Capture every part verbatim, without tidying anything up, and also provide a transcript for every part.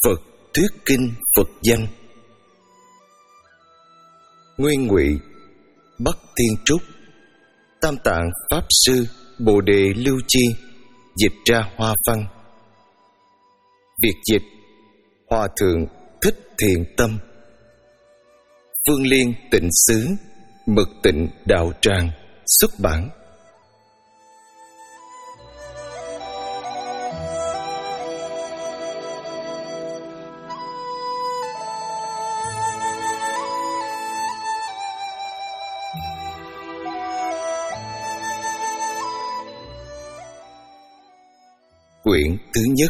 Phật thuyết kinh Phật danh. Nguyên Ngụy Bắc Thiên Trúc, Tam Tạng Pháp Sư Bồ Đề Lưu Chi dịch ra hoa văn. Biệt dịch Hòa Thượng Thích Thiện Tâm. Phương Liên Tịnh Xứ Mật Tịnh Đạo Tràng xuất bản. Quyển thứ nhất.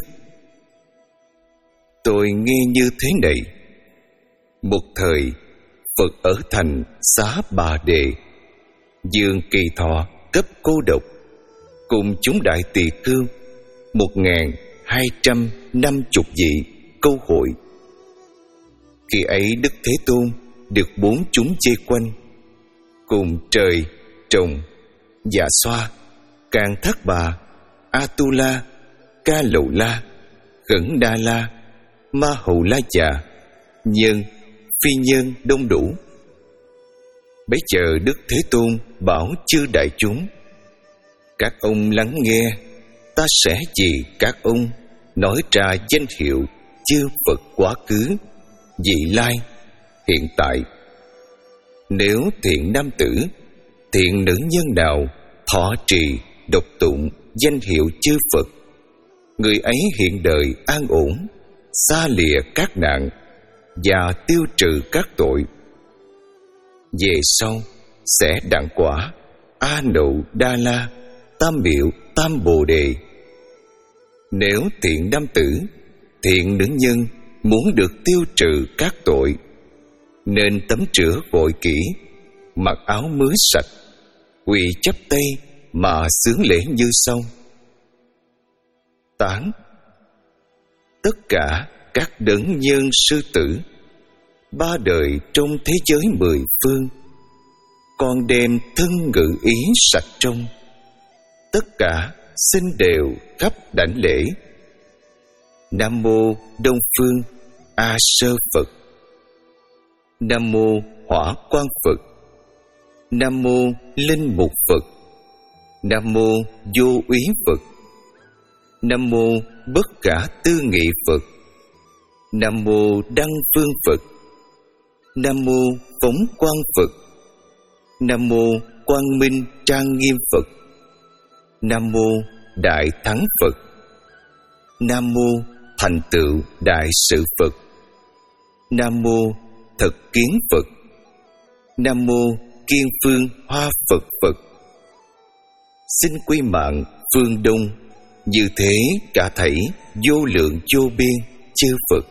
Tôi nghe như thế này: một thời, Phật ở thành Xá Bà Đề, Dương Kỳ Thọ cấp cô độc, cùng chúng đại tỳ khưu một ngàn hai trăm năm chục vị câu hội. Khi ấy Đức Thế Tôn được bốn chúng vây quanh, cùng trời, trồng, Dạ Xoa, Càng Thác Bà, A-tu-la, Ca Lầu La, Khẩn Đa La, Ma Hầu La Già, nhân, phi nhân đông đủ. Bấy giờ Đức Thế Tôn bảo chư đại chúng: các ông lắng nghe, ta sẽ vì các ông nói ra danh hiệu chư Phật quá khứ, vị lai, hiện tại. Nếu thiện nam tử, thiện nữ nhân nào thọ trì độc tụng danh hiệu chư Phật, người ấy hiện đời an ổn, xa lìa các nạn và tiêu trừ các tội. Về sau sẽ đặng quả A Nậu Đa La, Tam Miệu Tam Bồ Đề. Nếu thiện nam tử, thiện nữ nhân muốn được tiêu trừ các tội, nên tắm rửa gội kỹ, mặc áo mới sạch, quỳ chắp tay mà xướng lễ như sau: Tán tất cả các đấng nhân sư tử, ba đời trong thế giới mười phương, con đem thân ngự ý sạch trong, tất cả xin đều khắp đảnh lễ. Nam mô Đông Phương A Sơ Phật, Nam mô Hỏa Quang Phật, Nam mô Linh Mục Phật, Nam mô Vô Úy Phật, Nam mô Bất Khả Tư Nghị Phật, Nam mô Đăng Phương Phật, Nam mô Phóng Quang Phật, Nam mô Quang Minh Trang Nghiêm Phật, Nam mô Đại Thắng Phật, Nam mô Thành Tựu Đại Sự Phật, Nam mô Thực Kiến Phật, Nam mô Kiên Phương Hoa Phật Phật. Xin quy mạng phương Đông, như thế cả thảy vô lượng vô biên chư Phật.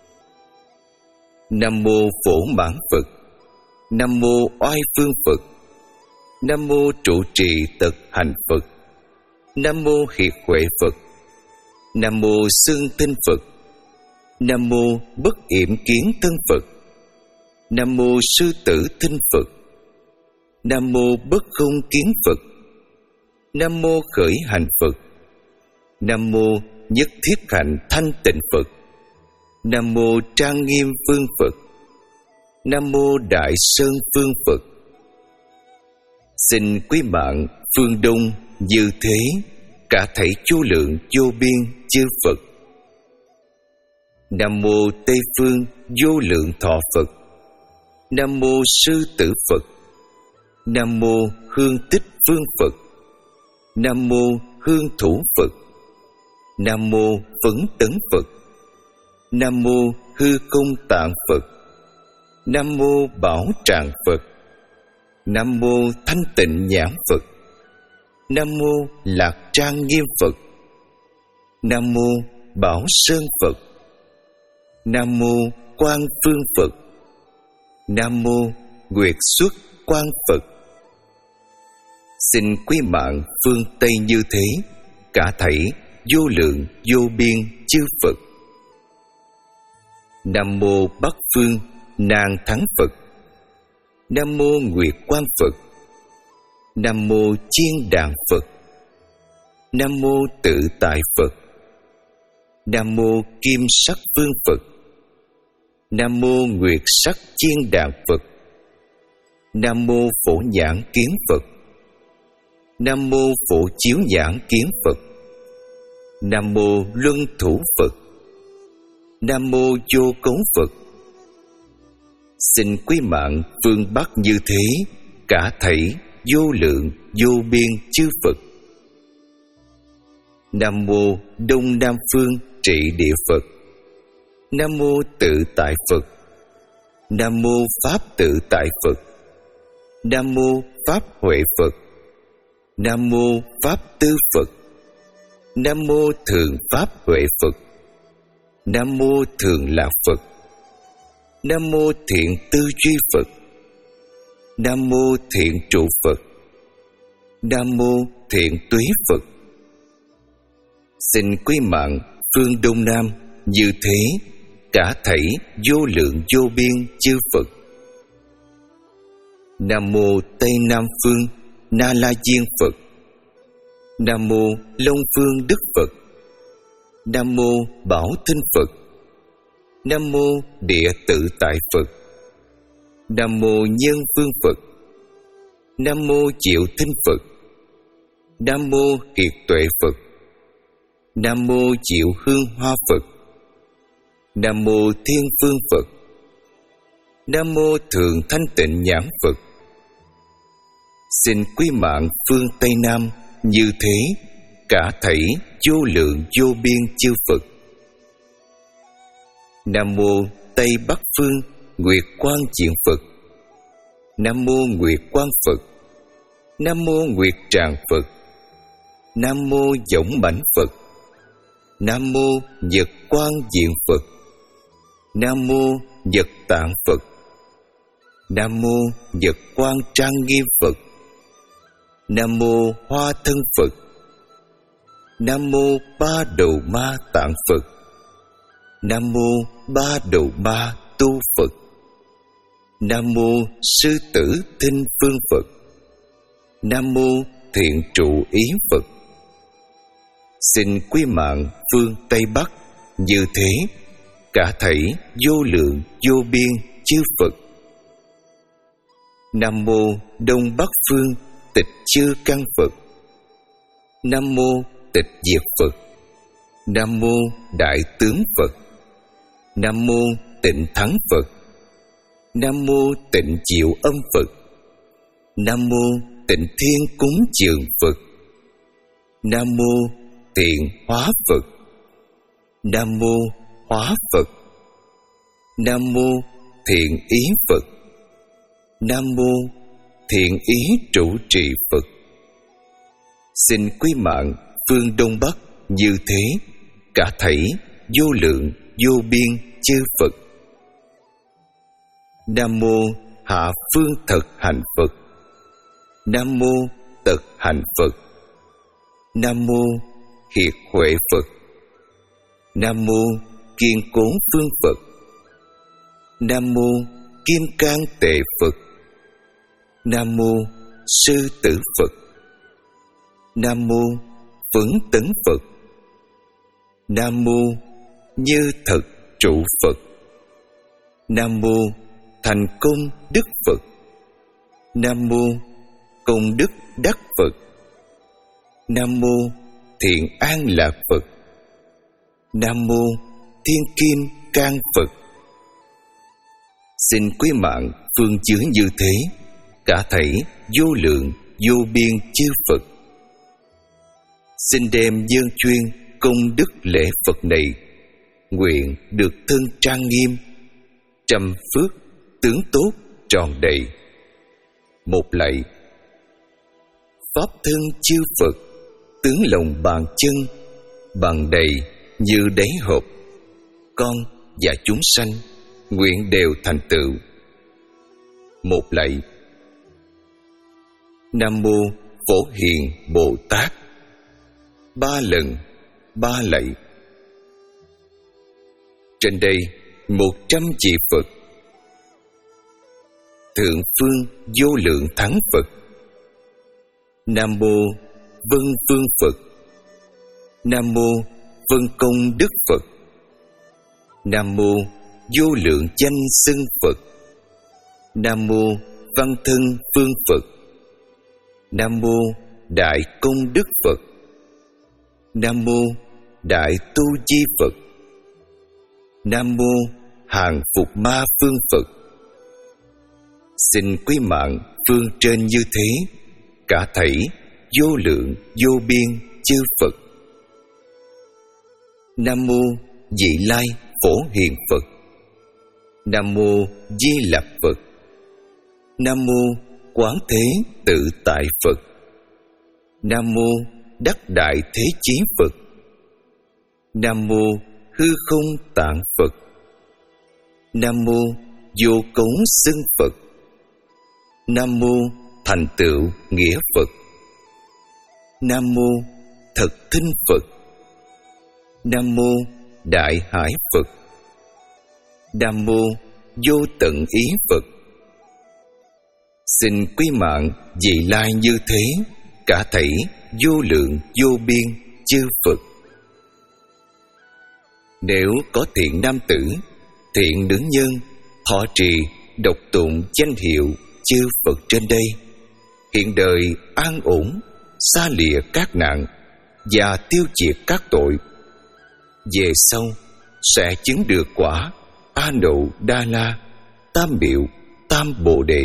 Nam mô Phổ Mãn Phật, Nam mô Oai Phương Phật, Nam mô Trụ Trì Tật Hành Phật, Nam mô Hiệt Huệ Phật, Nam mô Xưng Tinh Phật, Nam mô Bất Yểm Kiến Thân Phật, Nam mô Sư Tử Thinh Phật, Nam mô Bất Không Kiến Phật, Nam mô Khởi Hành Phật, Nam mô Nhất Thiết Hạnh Thanh Tịnh Phật, Nam mô Trang Nghiêm Phương Phật, Nam mô Đại Sơn Phương Phật. Xin quý mạng phương Đông như thế cả thảy vô lượng vô biên chư Phật. Nam mô Tây Phương Vô Lượng Thọ Phật, Nam mô Sư Tử Phật, Nam mô Hương Tích Phương Phật, Nam mô Hương Thủ Phật, Nam mô Phấn Tấn Phật, Nam mô Hư Không Tạng Phật, Nam mô Bảo Tràng Phật, Nam mô Thanh Tịnh Nhãn Phật, Nam mô Lạc Trang Nghiêm Phật, Nam mô Bảo Sơn Phật, Nam mô Quang Phương Phật, Nam mô Nguyệt Xuất Quang Phật. Xin quý mạng phương Tây như thế cả thảy vô lượng vô biên chư Phật. Nam mô Bắc Phương Nàng Thắng Phật, Nam mô Nguyệt Quang Phật, Nam mô Chiên Đàn Phật, Nam mô Tự Tại Phật, Nam mô Kim Sắc Vương Phật. Nam mô Nguyệt Sắc Chiên Đàn Phật. Nam mô Phổ Nhãn Kiến Phật. Nam mô Phổ Chiếu Nhãn Kiến Phật. Nam mô Luân Thủ Phật. Nam mô Vô Cấu Phật. Xin quý mạng phương Bắc như thế, cả thảy vô lượng vô biên chư Phật. Nam mô Đông Nam Phương Trị Địa Phật. Nam mô Tự Tại Phật. Nam mô Pháp Tự Tại Phật. Nam mô Pháp Huệ Phật. Nam mô Pháp Tư Phật. Nam mô Thường Pháp Huệ Phật. Nam mô Thường Lạc Phật. Nam mô Thiện Tư Duy Phật. Nam mô Thiện Trụ Phật. Nam mô Thiện Túy Phật. Xin quý mạng phương Đông Nam như thế, cả thảy vô lượng vô biên chư Phật. Nam mô Tây Nam Phương Na La Diên Phật. Nam mô Long Phương Đức Phật. Nam mô Bảo Thinh Phật. Nam mô Địa Tự Tại Phật. Nam mô Nhân Phương Phật. Nam mô Diệu Thinh Phật. Nam mô Kiệt Tuệ Phật. Nam mô Diệu Hương Hoa Phật. Nam mô Thiên Phương Phật. Nam mô Thường Thanh Tịnh Nhãn Phật. Xin quý mạng phương Tây Nam như thế, cả thảy vô lượng vô biên chư Phật. Nam mô Tây Bắc Phương Nguyệt Quang Diện Phật. Nam mô Nguyệt Quang Phật. Nam mô Nguyệt Tràng Phật. Nam mô Võng Mãnh Phật. Nam mô Nhật Quang Diện Phật. Nam mô Nhật Tạng Phật. Nam mô Nhật Quang Trang Nghiêm Phật. Nam mô Hoa Thân Phật. Nam mô Ba Đầu Ma Tạng Phật. Nam mô Ba Đầu Ma Tu Phật. Nam mô Sư Tử Thinh Phương Phật. Nam mô Thiện Trụ Ý Phật. Xin quý mạng phương Tây Bắc như thế, cả thảy vô lượng vô biên chư Phật. Nam mô Đông Bắc Phương Tịch Chư Căn Phật. Nam mô Tịch Diệt Phật. Nam mô Đại Tướng Phật. Nam mô Tịnh Thắng Phật. Nam mô Tịnh Diệu Âm Phật. Nam mô Tịnh Thiên Cúng Dường Phật. Nam mô Thiện Hóa Phật. Nam mô Hóa Phật. Nam mô Thiện Ý Phật. Nam mô Thiện Ý Trụ Trì Phật. Xin quý mạng phương Đông Bắc như thế, cả thảy vô lượng vô biên chư Phật. Nam mô Hạ Phương Thật Hành Phật. Nam mô Tật Hành Phật. Nam mô Hiệt Huệ Phật. Nam mô Kiên Cố Phương Phật. Nam mô Kim Cang Tề Phật. Nam mô Sư Tử Phật. Nam mô Phấn Tấn Phật. Nam mô Như Thật Trụ Phật. Nam mô Thành Công Đức Phật. Nam mô Công Đức Đắc Phật. Nam mô Thiện An Lạc Phật. Nam mô Thiên Kim Cang Phật. Xin quý mạng phương dưới như thế, cả thảy vô lượng vô biên chư Phật. Xin đem dâng chuyên công đức lễ Phật này, nguyện được thân trang nghiêm, trăm phước tướng tốt tròn đầy. Một lạy. Pháp thân chư Phật, tướng lòng bàn chân, bằng đầy như đáy hộp, con và chúng sanh nguyện đều thành tựu. Một lạy. Nam mô Phổ Hiền Bồ Tát. Ba lần, ba lạy. Trên đây một trăm vị Phật. Thượng phương vô lượng thắng Phật. Nam mô Vân Phương Phật. Nam mô vân công đức Phật. Nam mô vô lượng danh xưng Phật. Nam mô văn thân phương Phật. Nam mô đại công đức Phật. Nam mô đại tu di Phật. Nam mô hàng phục ma phương Phật. Xin quý mạng phương trên như thế, cả thảy vô lượng vô biên chư Phật. Nam mô Vị Lai Phổ Hiền Phật. Nam mô Di Lặc Phật. Nam mô Quán Thế Tự Tại Phật. Nam mô Đắc Đại Thế Chí Phật. Nam mô Hư Không Tạng Phật. Nam mô Vô Cấu Xưng Phật. Nam mô Thành Tựu Nghĩa Phật. Nam mô Thật Thinh Phật. Nam mô Đại Hải Phật. Nam mô Vô Tận Ý Phật. Xin quý mạng vị lai như thế, cả thảy vô lượng vô biên chư Phật. Nếu có thiện nam tử, thiện nữ nhân thọ trì đọc tụng danh hiệu chư Phật trên đây, hiện đời an ổn, xa lìa các nạn và tiêu diệt các tội, về sau sẽ chứng được quả A Nậu Đa La, Tam Miệu Tam Bồ Đề.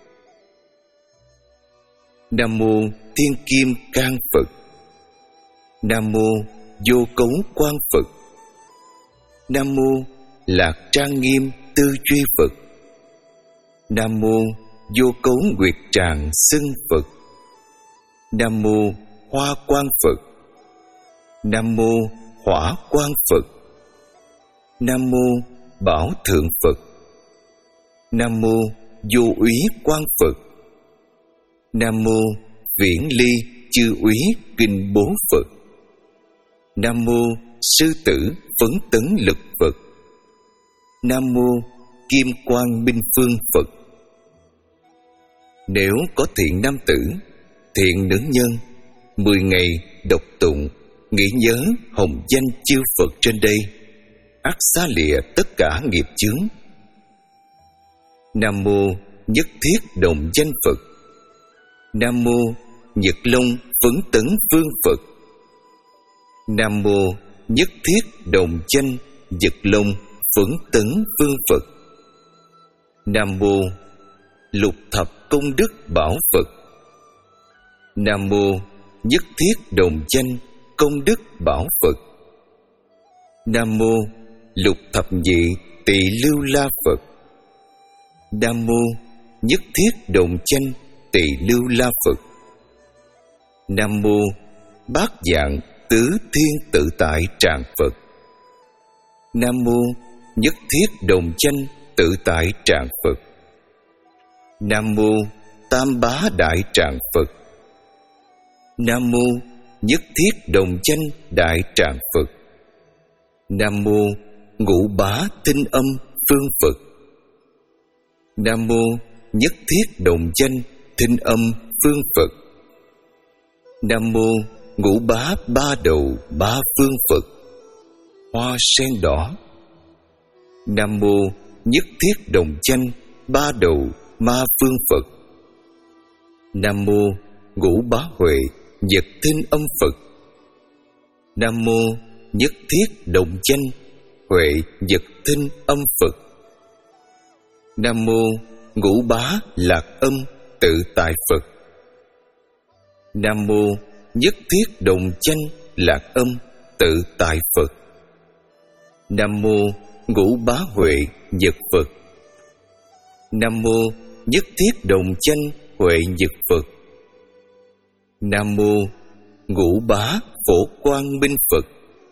Nam mô Thiên Kim Cang Phật. Nam mô Vô Cấu Quang Phật. Nam mô Lạc Trang Nghiêm Tư Duy Phật. Nam mô Vô Cấu Nguyệt Tràng Xưng Phật. Nam mô Hoa Quang Phật. Nam mô Hỏa Quang Phật. Nam mô Bảo Thượng Phật. Nam mô Vô Úy Quang Phật. Nam mô Viễn Ly Chư Úy Kinh Bố Phật. Nam mô Sư Tử Phấn Tấn Lực Phật. Nam mô Kim Quang Minh Phương Phật. Nếu có thiện nam tử, thiện nữ nhân, mười ngày đọc tụng nghĩ nhớ hồng danh chư Phật trên đây, ắt xá lìa tất cả nghiệp chướng. Nam mô Nhất Thiết Đồng Danh Phật. Nam mô Nhật Long Phấn Tấn Phương Phật. Nam mô Nhất Thiết Đồng Danh Nhật Long Phấn Tấn Phương Phật. Nam mô Lục Thập Công Đức Bảo Phật. Nam mô Nhất Thiết Đồng Danh Công Đức Bảo Phật. Nam mô Lục Thập Nhị Tỳ Lưu La Phật. Nam mô Nhất Thiết Đồng Danh Tỳ Lưu La Phật. Nam mô Bát Dạng Tứ Thiên Tự Tại Tràng Phật. Nam mô Nhất Thiết Đồng Danh Tự Tại Tràng Phật. Nam mô Tam Bá Đại Tràng Phật. Nam mô Nhất Thiết Đồng Danh Đại Tràng Phật. Nam mô Ngũ Bá Tinh Âm Phương Phật. Nam mô Nhất Thiết Đồng Danh Tinh Âm Phương Phật. Nam mô Ngũ Bá Ba Đầu Ba Phương Phật. Hoa sen đỏ. Nam mô Nhất Thiết Đồng Danh Ba Đầu Ma Phương Phật. Nam mô Ngũ Bá Huệ Nhật Tinh Âm Phật. Nam mô Nhất Thiết Đồng Danh Huệ Nhật Tinh Âm Phật. Nam mô Ngũ Bá Lạc Âm Tự Tại Phật. Nam mô Nhất Thiết Đồng Danh Lạc Âm Tự Tại Phật. Nam mô Ngũ Bá Huệ Nhật Phật. Nam mô Nhất Thiết Đồng Danh Huệ Nhật Phật. Nam mô Ngũ Bá Phổ Quang Minh Phật.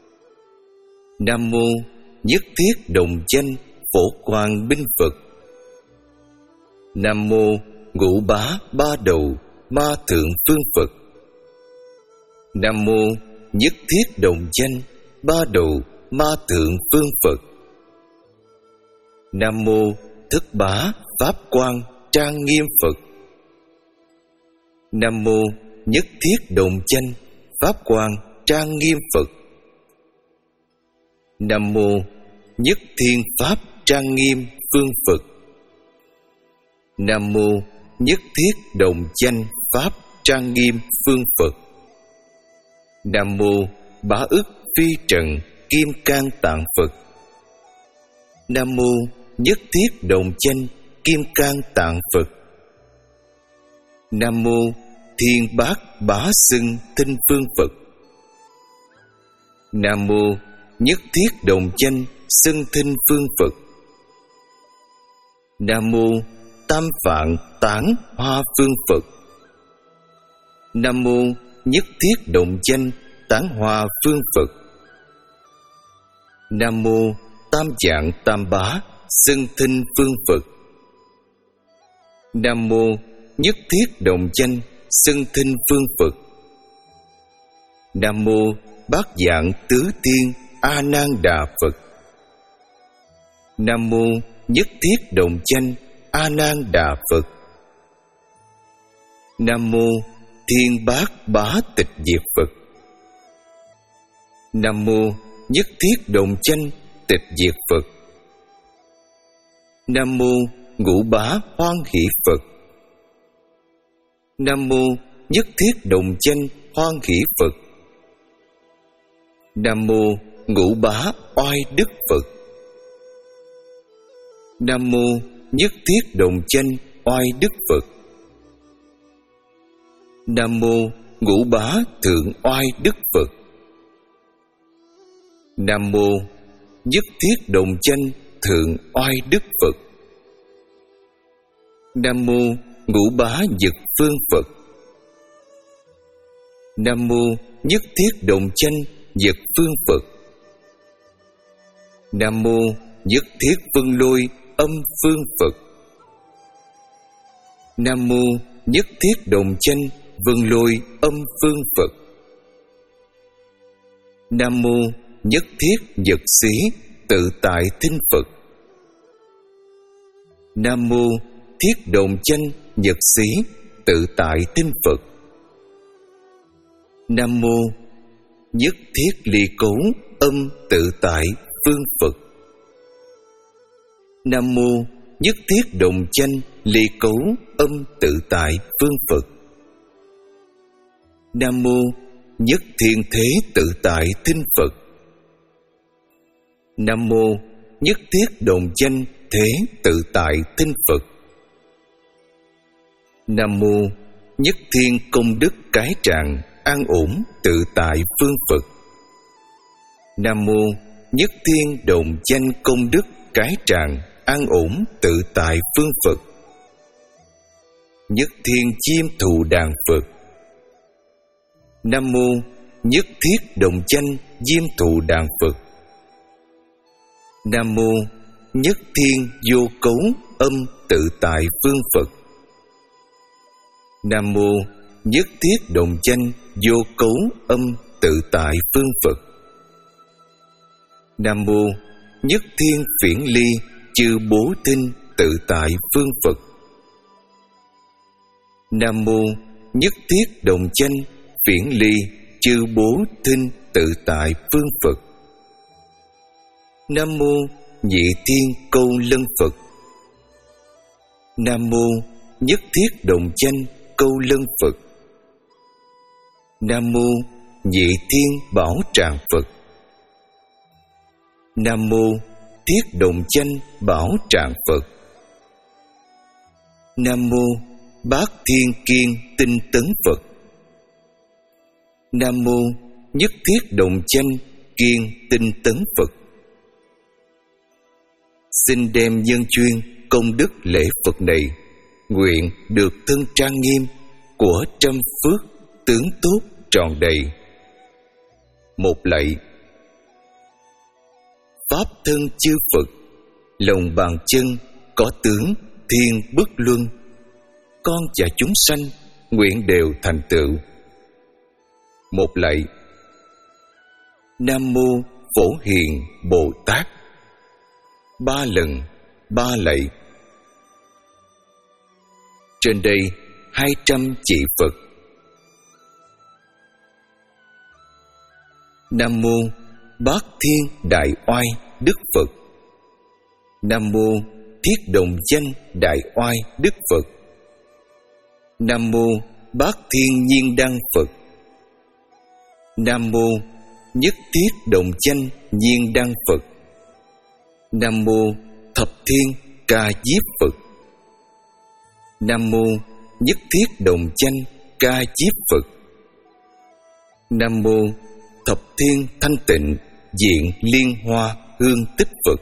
Nam mô Nhất Thiết Đồng Danh Phổ Quang Minh Phật. Nam mô Ngũ Bá Ba Đầu Ma Thượng Phương Phật. Nam mô Nhất Thiết Đồng Danh Ba Đầu Ma Thượng Phương Phật. Nam mô Thức Bá Pháp Quang Trang Nghiêm Phật. Nam mô Nhất Thiết Đồng Danh Pháp Quang Trang Nghiêm Phật. Nam mô Nhất Thiên Pháp Trang Nghiêm Phương Phật. Nam mô Nhất Thiết Đồng Danh Pháp Trang Nghiêm Phương Phật. Nam mô Bá Ức Phi Trần Kim Cang Tạng Phật. Nam mô Nhất Thiết Đồng Danh Kim Cang Tạng Phật. Nam mô Thiên Bát Bá Xưng Tinh Phương Phật. Nam mô Nhất Thiết Đồng Danh Xưng Tinh Phương Phật. Nam mô Tam Phạn Tán Hoa Phương Phật. Nam mô Nhất Thiết Đồng Danh Tán Hoa Phương Phật. Nam mô Tam Dạng Tam Bá Xưng Tinh Phương Phật. Nam mô Nhất Thiết Đồng Danh Xưng Tinh Phương Phật. Nam mô Bát Dạng Tứ Thiên A Nan Đà Phật. Nam mô Nhất Thiết Đồng Danh A Nan Đà Phật. Nam mô Thiên Bát Bá Tịch Diệt Phật. Nam mô Nhất Thiết Đồng Danh Tịch Diệt Phật. Nam mô Ngũ Bá Hoan Hỷ Phật. Nam mô Nhất Thiết Đồng Danh Hoan Hỷ Phật. Nam mô Ngũ Bá Oai Đức Phật. Nam mô Nhất Thiết Đồng Danh Oai Đức Phật. Nam mô Ngũ Bá Thượng Oai Đức Phật. Nam mô Nhất Thiết Đồng Danh Thượng Oai Đức Phật. Nam mô Ngũ Bá Dực Phương Phật. Nam mô Nhất Thiết Đồng Danh Dực Phương Phật. Nam mô Nhất Thiết Vân Lôi Âm Phương Phật. Nam mô Nhất Thiết Đồng Danh Vân Lôi Âm Phương Phật. Nam mô Nhất Thiết Dật Xí Tự Tại Tinh Phật. Nam mô Thiết Đồng Danh Nhật Xí Tự Tại Tinh Phật. Nam mô Nhất Thiết Ly Cấu Âm Tự Tại Phương Phật. Nam mô Nhất Thiết Đồng Danh Ly Cấu Âm Tự Tại Phương Phật. Nam mô Nhất Thiên Thế Tự Tại Tinh Phật. Nam mô Nhất Thiết Đồng Danh Thế Tự Tại Tinh Phật. Nam mô Nhất Thiên Công Đức Cái Tràng An Ổn Tự Tại Phương Phật. Nam mô Nhất Thiên Đồng Danh Công Đức Cái Tràng An Ổn Tự Tại Phương Phật. Nhất Thiên Chiêm Thụ Đàn Phật. Nam mô Nhất Thiết Đồng Danh Diêm Thụ Đàn Phật. Nam mô Nhất Thiên Vô Cấu Âm Tự Tại Phương Phật. Nam mô Nhất Thiết Đồng Danh Vô Cấu Âm Tự Tại Phương Phật. Nam mô Nhất Thiên Phiển Ly Chư Bố Tinh Tự Tại Phương Phật. Nam mô Nhất Thiết Đồng Danh Phiển Ly Chư Bố Tinh Tự Tại Phương Phật. Nam mô Nhị Thiên Câu Lân Phật. Nam mô Nhất Thiết Đồng Danh Câu Lân Phật. Nam mô Nhị Thiên Bảo Tràng Phật. Nam mô Thiết Đồng Danh Bảo Tràng Phật. Nam mô Bát Thiên Kiên Tinh Tấn Phật. Nam mô Nhất Thiết Đồng Danh Kiên Tinh Tấn Phật. Xin đem nhân chuyên công đức lễ Phật này, nguyện được thân trang nghiêm của trăm phước tướng tốt tròn đầy. Một lạy. Pháp thân chư Phật, lòng bàn chân có tướng thiên bất luân, con và chúng sanh nguyện đều thành tựu. Một lạy. Nam mô Phổ Hiền Bồ Tát. Ba lần, ba lạy. Trên đây hai trăm chỉ Phật. Nam mô Bát Thiên Đại Oai Đức Phật. Nam mô Thiết Đồng Danh Đại Oai Đức Phật. Nam mô Bát Thiên Nhiên Đăng Phật. Nam mô Nhất Thiết Đồng Danh Nhiên Đăng Phật. Nam mô Thập Thiên Ca Diếp Phật. Nam mô Nhất Thiết Đồng Danh Ca Diếp Phật. Nam mô Thập Thiên Thanh Tịnh Diện Liên Hoa Hương Tích Phật.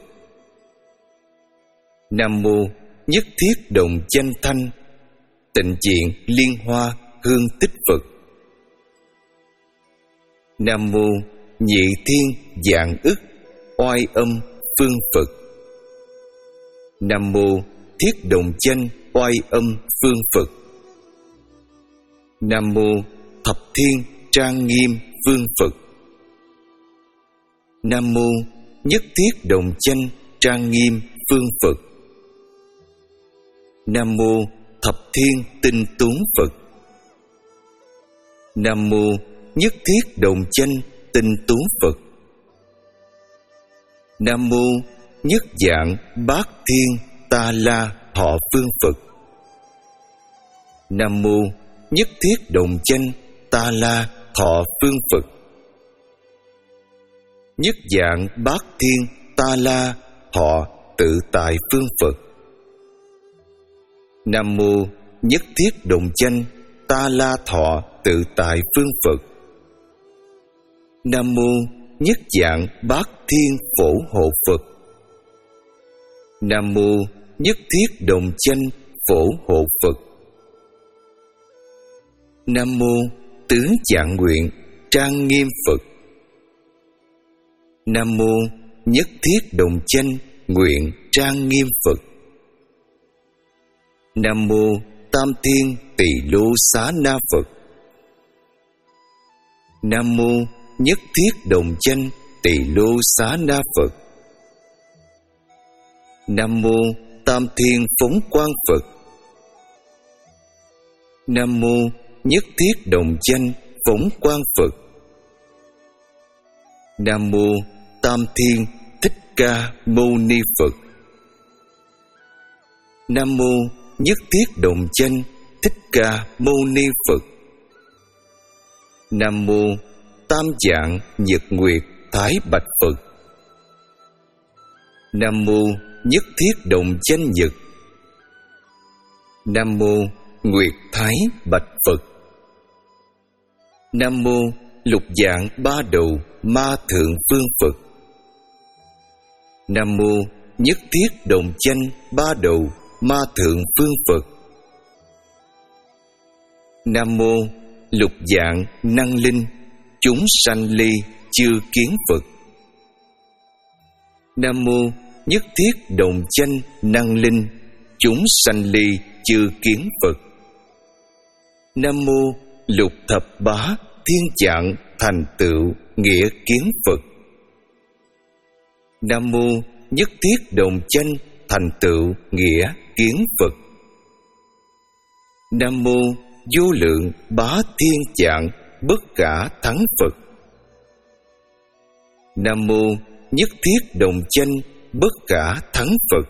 Nam mô Nhất Thiết Đồng Danh Thanh Tịnh Diện Liên Hoa Hương Tích Phật. Nam mô Nhị Thiên Vạn Ức Oai Âm Phương Phật. Nam mô Thiết Đồng Danh Oai Âm Phương Phật. Nam mô Thập Thiên Trang Nghiêm Phương Phật. Nam mô Nhất Thiết Đồng Danh Trang Nghiêm Phương Phật. Nam mô Thập Thiên Tinh Tú Phật. Nam mô Nhất Thiết Đồng Danh Tinh Tú Phật. Nam mô Nhất Dạng Bát Thiên Ta La Thọ Phương Phật. Nam mô Nhất Thiết Đồng Danh Ta La Thọ Phương Phật. Nhất Dạng Bát Thiên Ta La Thọ Tự Tại Phương Phật. Nam mô Nhất Thiết Đồng Danh Ta La Thọ Tự Tại Phương Phật. Nam mô Nhất Dạng Bát Thiên Phổ Hộ Phật. Nam mô Nhất Thiết Đồng Danh Phổ Hộ Phật. Nam mô Tứ Dạng Nguyện Trang Nghiêm Phật. Nam mô Nhất Thiết Đồng Danh Nguyện Trang Nghiêm Phật. Nam mô Tam Thiên Tỳ Lô Xá Na Phật. Nam mô Nhất Thiết Đồng Danh Tỳ Lô Xá Na Phật. Nam mô Tam Thiên Phóng Quang Phật. Nam mô Nhất Thiết Đồng Danh Phóng Quang Phật. Nam mô Tam Thiên Thích Ca Mâu Ni Phật. Nam mô Nhất Thiết Đồng Danh Thích Ca Mâu Ni Phật. Nam mô Tam Dạng Nhật Nguyệt Thái Bạch Phật. Nam mô Nhất Thiết Đồng Danh Nhật. Nam mô Nguyệt Thái Bạch Phật. Nam mô Lục Dạng Ba Đầu Ma Thượng Phương Phật. Nam mô Nhất Thiết Đồng Danh Ba Đầu Ma Thượng Phương Phật. Nam mô Lục Dạng Năng Linh Chúng Sanh Ly Chư Kiến Phật. Nam mô Nhất Thiết Đồng Danh Năng Linh Chúng Sanh Ly Chư Kiến Phật. Nam mô Lục Thập Bá Thiên Trạng Thành Tựu Nghĩa Kiến Phật. Nam mô Nhất Thiết Đồng Danh Thành Tựu Nghĩa Kiến Phật. Nam mô Vô Lượng Bá Thiên Trạng Bất Khả Thắng Phật. Nam mô Nhất Thiết Đồng Danh Bất Khả Thắng Phật.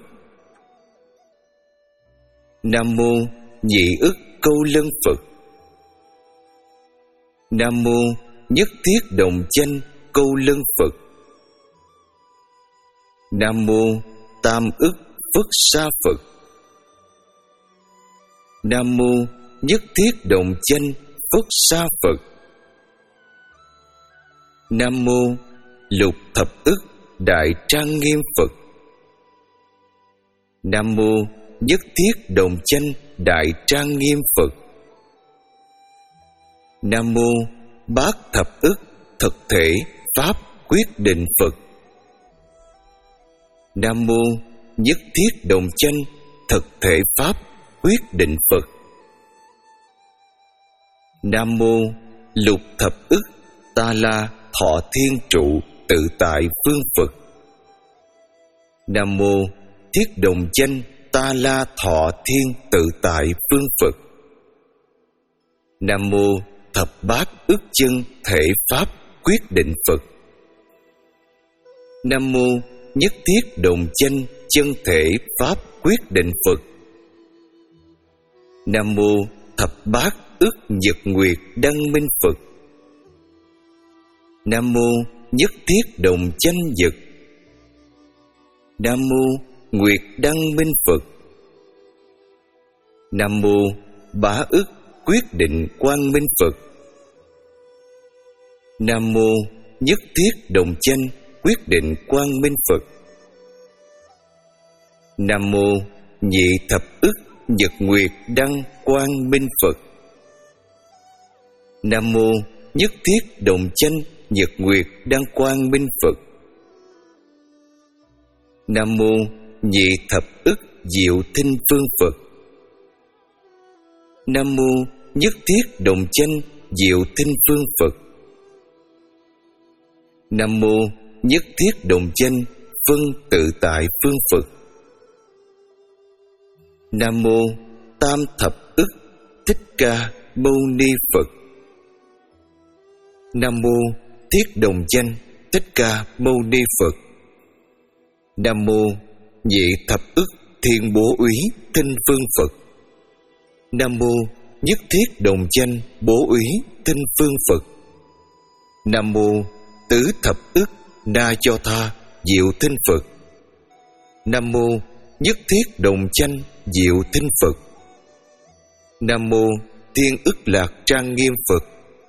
Nam mô Nhị Ức Câu Lân Phật. Nam mô Nhất Thiết Đồng Danh Câu Lân Phật. Nam mô Tam Ức Phất Sa Phật. Nam mô Nhất Thiết Đồng Danh Phất Sa Phật. Nam mô Lục Thập Ức Đại Trang Nghiêm Phật. Nam mô Nhất Thiết Đồng Danh Đại Trang Nghiêm Phật. Nam mô Bát Thập Ức Thực Thể Pháp Quyết Định Phật. Nam mô Nhất Thiết Đồng Danh Thực Thể Pháp Quyết Định Phật. Nam mô Lục Thập Ức Ta La Thọ Thiên Trụ Tự Tại Phương Phật. Nam mô Thiết Đồng Danh Ta La Thọ Thiên Tự Tại Phương Phật. Nam mô Thập Bát Ức Chân Thể Pháp Quyết Định Phật. Nam mô nhất thiết đồng chánh chân thể pháp quyết định Phật. Nam mô thập bát ức nhật nguyệt đăng minh Phật. Nam mô nhất thiết đồng chánh nhật. Nam mô nguyệt đăng minh Phật. Nam mô bá ức quyết định quang minh Phật. Nam mô nhất thiết đồng chánh quyết định quang minh Phật. Nam mô nhị thập ức nhật nguyệt đăng quang minh Phật. Nam mô nhất thiết đồng chánh nhật nguyệt đăng quang minh Phật. Nam mô nhị thập ức diệu thinh phương Phật. Nam mô nhất thiết đồng chánh diệu thinh phương Phật. Nam mô nhất thiết đồng chánh phân tự tại phương Phật. Nam mô tam thập ức thích ca mâu ni Phật. Nam mô thiết đồng chánh thích ca mâu ni Phật. Nam mô nhị thập ức thiên bố úy thinh phương Phật. Nam mô nhất thiết đồng chánh bố úy thinh phương Phật. Nam mô tứ thập ức na cho tha diệu thinh Phật. Nam mô nhất thiết đồng chánh diệu thinh Phật. Nam mô thiên ức lạc trang nghiêm Phật.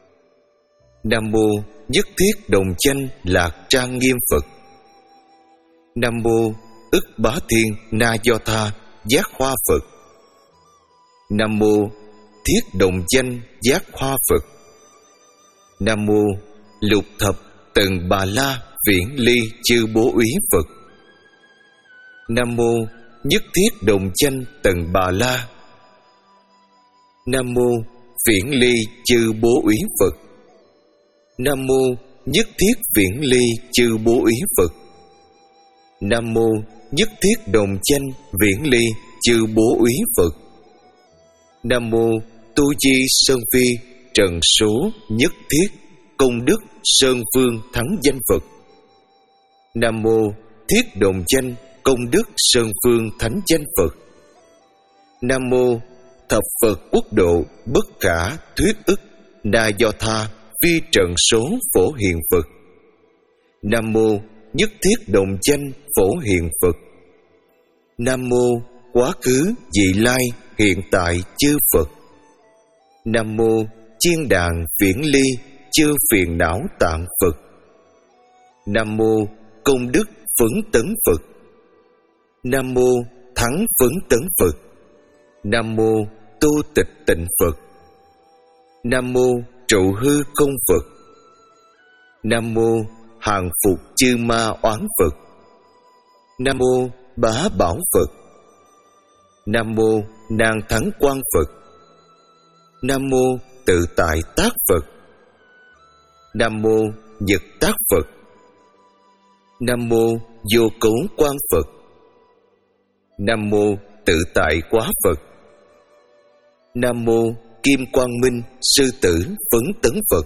Nam mô nhất thiết đồng chánh lạc trang nghiêm Phật. Nam mô ức bá thiên na do tha giác hoa Phật. Nam mô thiết đồng chánh giác hoa Phật. Nam mô lục thập tầng bà la viễn ly chư bố úy Phật. Nam mô nhất thiết đồng chánh tầng bà la. Nam mô viễn ly chư bố úy Phật. Nam mô nhất thiết viễn ly chư bố úy Phật. Nam mô nhất thiết đồng chánh viễn ly chư bố úy Phật. Nam mô tu chi sơn phi trần số nhất thiết công đức sơn phương thắng danh Phật. Nam mô thiết đồng chánh công đức sơn phương thánh danh Phật. Nam mô thập Phật quốc độ bất khả thuyết ức na do tha phi trần số phổ hiền Phật. Nam mô nhất thiết đồng chánh phổ hiền Phật. Nam mô quá khứ vị lai hiện tại chư Phật. Nam mô chiên đàn viễn ly chư phiền não tạng Phật. Nam mô công đức phấn tấn Phật. Nam mô thắng phấn tấn Phật. Nam mô tu tịch tịnh Phật. Nam mô trụ hư không Phật. Nam mô hàng phục chư ma oán Phật. Nam mô bá bảo Phật. Nam mô nàng thắng quan Phật. Nam mô tự tại tác Phật. Nam mô nhật tác Phật. Nam mô vô cấu quan Phật. Nam mô tự tại quá Phật. Nam mô kim quang minh sư tử phấn tấn Phật.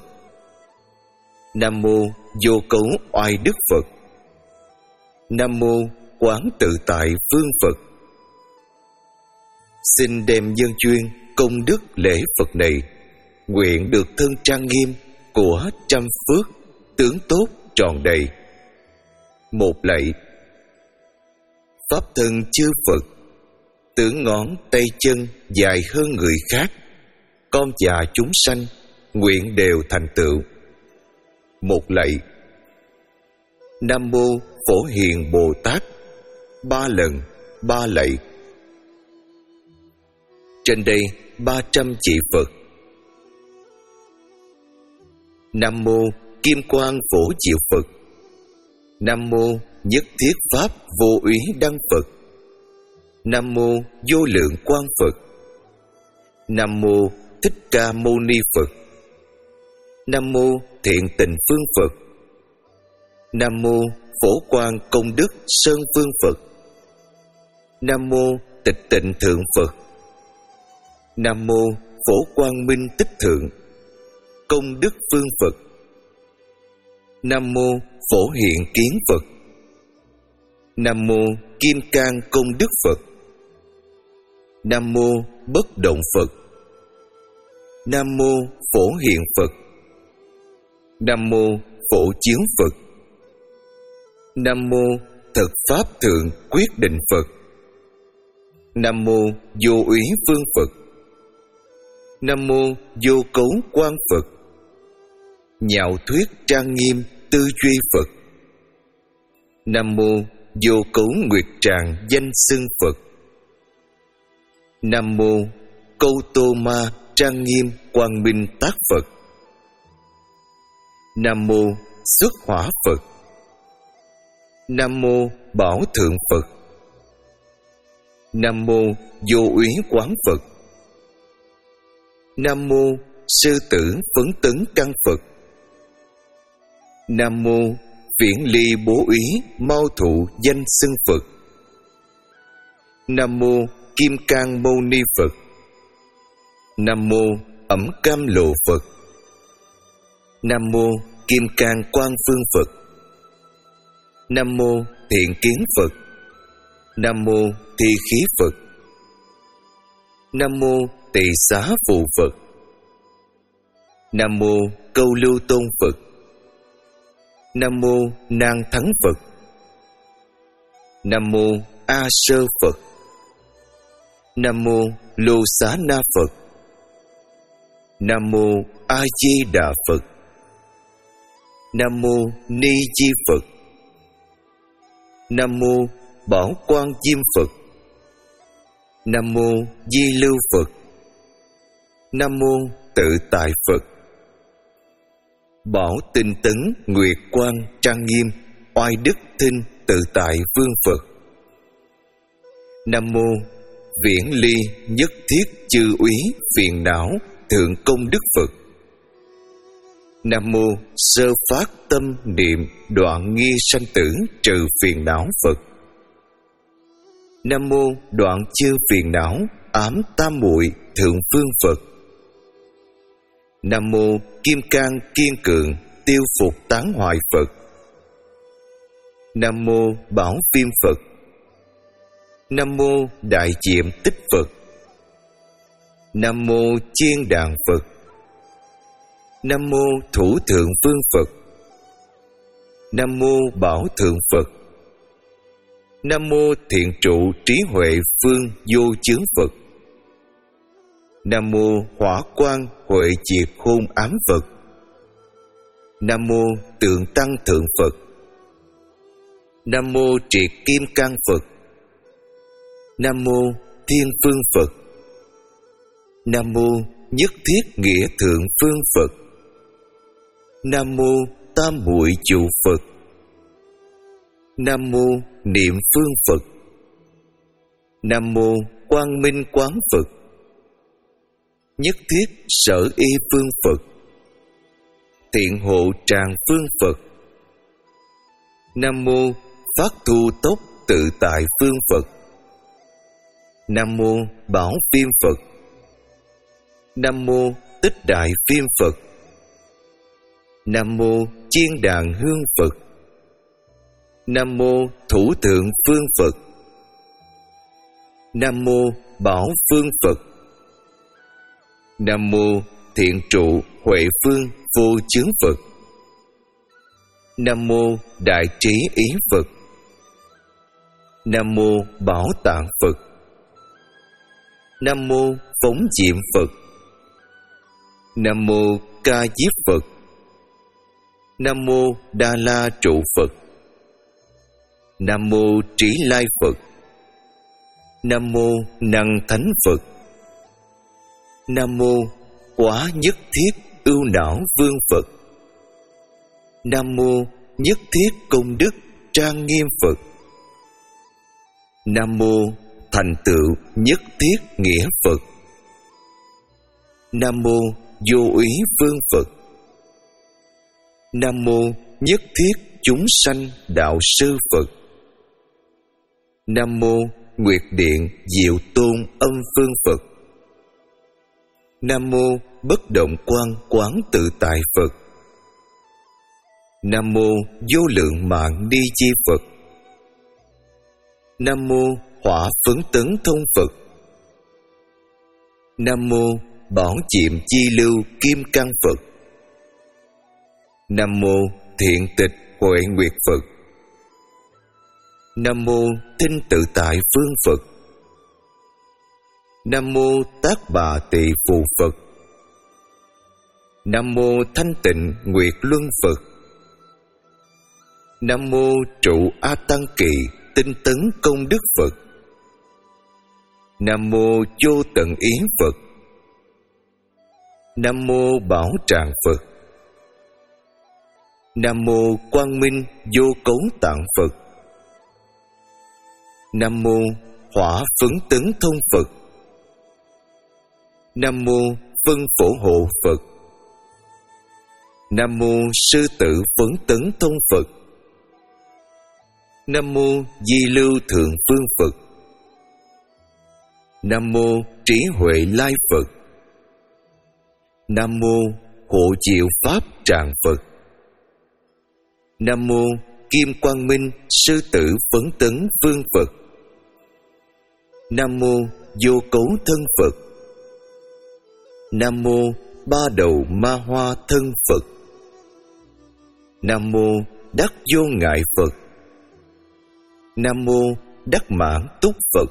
Nam mô vô cấu oai đức Phật. Nam mô quán tự tại phương Phật. Xin đem nhân duyên công đức lễ Phật này, nguyện được thân trang nghiêm của trăm phước tướng tốt tròn đầy. Một lạy. Pháp thân chư Phật, tướng ngón tay chân dài hơn người khác, con già chúng sanh nguyện đều thành tựu. Một lạy. Nam mô Phổ Hiền Bồ Tát. Ba lần, ba lạy. Trên đây ba trăm chỉ Phật. Nam mô Kim Quang Phổ Diệu Phật. Nam mô Nhất Thiết Pháp Vô Úy Đăng Phật. Nam mô Vô Lượng Quang Phật. Nam mô Thích Ca Mâu Ni Phật. Nam mô Thiện Tình Phương Phật. Nam mô Phổ Quang Công Đức Sơn Phương Phật. Nam mô Tịch Tịnh Thượng Phật. Nam mô Phổ Quang Minh Tích Thượng Công Đức Phương Phật. Nam mô Phổ Hiện Kiến Phật. Nam mô Kim Cang Công Đức Phật. Nam mô Bất Động Phật. Nam mô Phổ Hiện Phật. Nam mô Phổ Chiếu Phật. Nam mô Thực Pháp Thượng Quyết Định Phật. Nam mô Vô Úy Phương Phật. Nam mô Vô Cấu Quang Phật. Nhạo Thuyết Trang Nghiêm Tư Duy Phật. Nam mô Vô Cấu Nguyệt Tràng Danh Xưng Phật. Nam mô Câu Tô Ma Trang Nghiêm Quang Minh Tác Phật. Nam mô Xuất Hỏa Phật. Nam mô Bảo Thượng Phật. Nam mô Vô Úy Quán Phật. Nam mô Sư Tử Phấn Tấn Căn Phật. Nam mô Viễn Ly Bố Úy Mau Thụ Danh Xưng Phật. Nam mô Kim Cang Mâu Ni Phật. Nam mô Ẩm Cam Lộ Phật. Nam mô Kim Cang Quang Phương Phật. Nam mô Thiện Kiến Phật. Nam mô Thi Khí Phật. Nam mô Tỳ Xá Phụ Phật. Nam mô Câu Lưu Tôn Phật. Nam mô Nan Thắng Phật. Nam mô A Sơ Phật. Nam mô Lô Xá Na Phật. Nam mô A Di Đà Phật. Nam mô Ni Di Phật. Nam mô Bảo Quang Diêm Phật. Nam mô Di Lưu Phật. Nam mô Tự Tại Phật. Bảo Tinh Tấn Nguyệt Quang Trang Nghiêm Oai Đức Thinh Tự Tại Vương Phật. Nam mô Viễn Ly Nhất Thiết Chư Úy Phiền Não Thượng Công Đức Phật. Nam mô Sơ Phát Tâm Niệm Đoạn Nghi Sanh Tử Trừ Phiền Não Phật. Nam mô Đoạn Chư Phiền Não Ám Tam Muội Thượng Phương Phật. Nam mô Kim Cang Kiên Cường Tiêu Phục Tán Hoại Phật. Nam mô Bảo Viêm Phật. Nam mô Đại Diệm Tích Phật. Nam mô Chiên Đàn Phật. Nam mô Thủ Thượng Phương Phật. Nam mô Bảo Thượng Phật. Nam mô Thiện Trụ Trí Huệ Phương Vô Chướng Phật. Nam mô Hỏa Quang Huệ Diệt Hôn Ám Phật. Nam mô Tượng Tăng Thượng Phật. Nam mô Triệt Kim Cang Phật. Nam mô Thiên Phương Phật. Nam mô Nhất Thiết Nghĩa Thượng Phương Phật. Nam mô Tam Muội Trụ Phật. Nam mô Niệm Phương Phật. Nam mô Quang Minh Quán Phật. Nhất Thiết Sở Y Phương Phật. Thiện Hộ Tràng Phương Phật. Nam mô Phát Thu Tốc Tự Tại Phương Phật. Nam mô Bảo Viêm Phật. Nam mô Tích Đại Viêm Phật. Nam mô Chiên Đàn Hương Phật. Nam mô Thủ Thượng Phương Phật. Nam mô Bảo Phương Phật. Nam mô Thiện Trụ Huệ Phương Vô Chướng Phật. Nam mô Đại Trí Ý Phật. Nam mô Bảo Tạng Phật. Nam mô Phóng Diệm Phật. Nam mô Ca Diếp Phật. Nam mô Đa La Trụ Phật. Nam mô Trí Lai Phật. Nam mô Năng Thánh Phật. Nam mô Quá Nhất Thiết Ưu Não Vương Phật. Nam mô Nhất Thiết Công Đức Trang Nghiêm Phật. Nam mô Thành Tựu Nhất Thiết Nghĩa Phật. Nam mô Vô Úy Vương Phật. Nam mô Nhất Thiết Chúng Sanh Đạo Sư Phật. Nam mô Nguyệt Điện Diệu Tôn Âm Phương Phật. Nam mô Bất Động Quang Quán Tự Tại Phật. Nam mô Vô Lượng Mạng Ni Chi Phật. Nam mô Hỏa Phấn Tấn Thông Phật. Nam mô Bảo Chiệm Chi Lưu Kim Cang Phật. Nam mô Thiện Tịch Huệ Nguyệt Phật. Nam mô Thinh Tự Tại Phương Phật. Nam mô Tác Bà Tỳ Phù Phật. Nam mô Thanh Tịnh Nguyệt Luân Phật. Nam mô Trụ A Tăng Kỳ Tinh Tấn Công Đức Phật. Nam mô Vô Tận Ý Phật. Nam mô Bảo Tràng Phật. Nam mô Quang Minh Vô Cấu Tạng Phật. Nam mô Hỏa Phấn Tấn Thông Phật. Nam mô Phân Phổ Hộ Phật. Nam mô Sư Tử Phấn Tấn Thông Phật. Nam mô Di Lưu Thượng Phương Phật. Nam mô Trí Huệ Lai Phật. Nam mô Hộ Diệu Pháp Tràng Phật. Nam mô Kim Quang Minh Sư Tử Phấn Tấn Phương Phật. Nam mô Vô Cấu Thân Phật. Nam mô Ba Đầu Ma Hoa Thân Phật. Nam mô Đắc Vô Ngại Phật. Nam mô Đắc Mãn Túc Phật.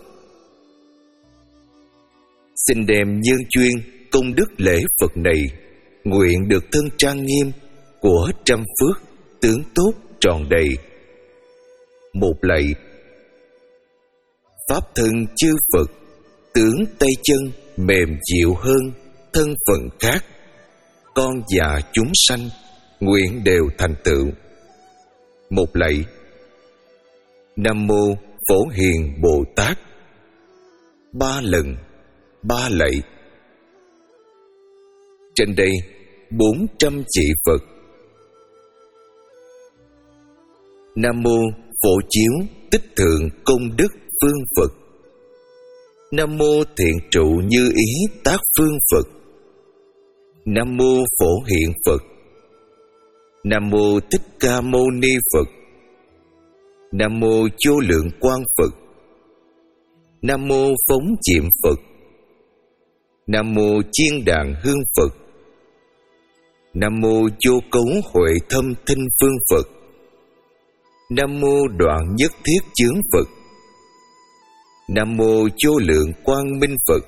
Xin đem nhân chuyên công đức lễ Phật này, nguyện được thân trang nghiêm của trăm phước tướng tốt tròn đầy. Một lạy. Pháp thân chư Phật, tướng tay chân mềm dịu hơn thân phận khác, con và chúng sanh nguyện đều thành tựu. Một lạy. Nam mô Phổ Hiền Bồ Tát. Ba lần, ba lạy. Trên đây bốn trăm chị Phật. Nam mô Phổ Chiếu Tích Thượng Công Đức Phương Phật. Nam mô Thiện Trụ Như Ý Tác Phương Phật. Nam mô Phổ Hiện Phật. Nam mô Thích Ca Mâu Ni Phật. Nam mô Vô Lượng Quang Phật. Nam mô Phóng Chiệm Phật. Nam mô Chiên Đàn Hương Phật. Nam mô Vô Cấu Huệ Thâm Thinh Phương Phật. Nam mô Đoạn Nhất Thiết Chướng Phật. Nam mô Vô Lượng Quang Minh Phật.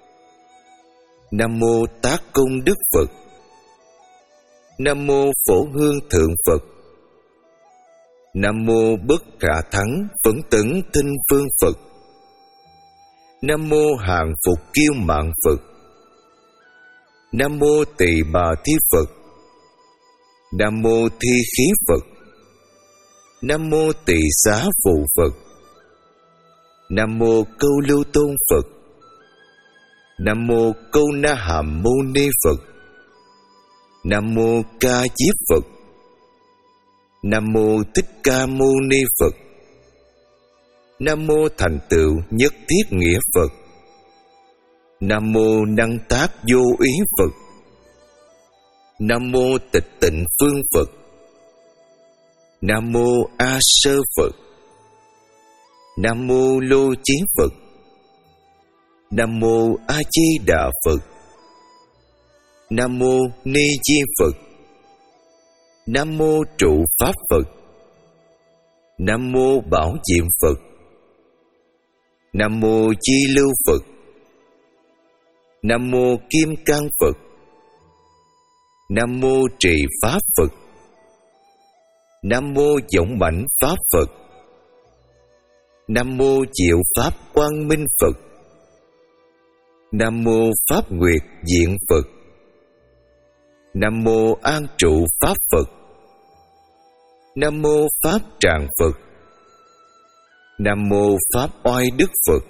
Nam mô Tác Công Đức Phật. Nam mô Phổ Hương Thượng Phật. Nam mô Bất Khả Thắng Phấn Tấn Thinh Phương Phật. Nam mô Hàng Phục Kiêu Mạng Phật. Nam mô Tỳ Bà Thi Phật. Nam mô Thi Khí Phật. Nam mô Tỳ Xá Phụ Phật. Nam mô Câu Lưu Tôn Phật. Nam mô Câu Na Hàm Mâu Ni Phật. Nam mô Ca Diếp Phật. Nam mô Thích Ca Mâu Ni Phật. Nam mô Thành Tựu Nhất Thiết Nghĩa Phật. Nam mô Năng Tác Vô Ý Phật. Nam mô Tịch Tịnh Phương Phật. Nam mô A Sơ Phật. Nam mô Lô Chí Phật. Nam mô A Di Đà Phật. Nam mô Ni Di Phật. Nam mô Trụ Pháp Phật. Nam mô Bảo Diệm Phật. Nam mô Chi Lưu Phật. Nam mô Kim Cang Phật. Nam mô Trì Pháp Phật. Nam mô Dõng Mãnh Pháp Phật. Nam mô Diệu Pháp Quang Minh Phật. Nam mô Pháp Nguyệt Diện Phật. Nam mô An Trụ Pháp Phật. Nam mô Pháp Tràng Phật. Nam mô Pháp Oai Đức Phật.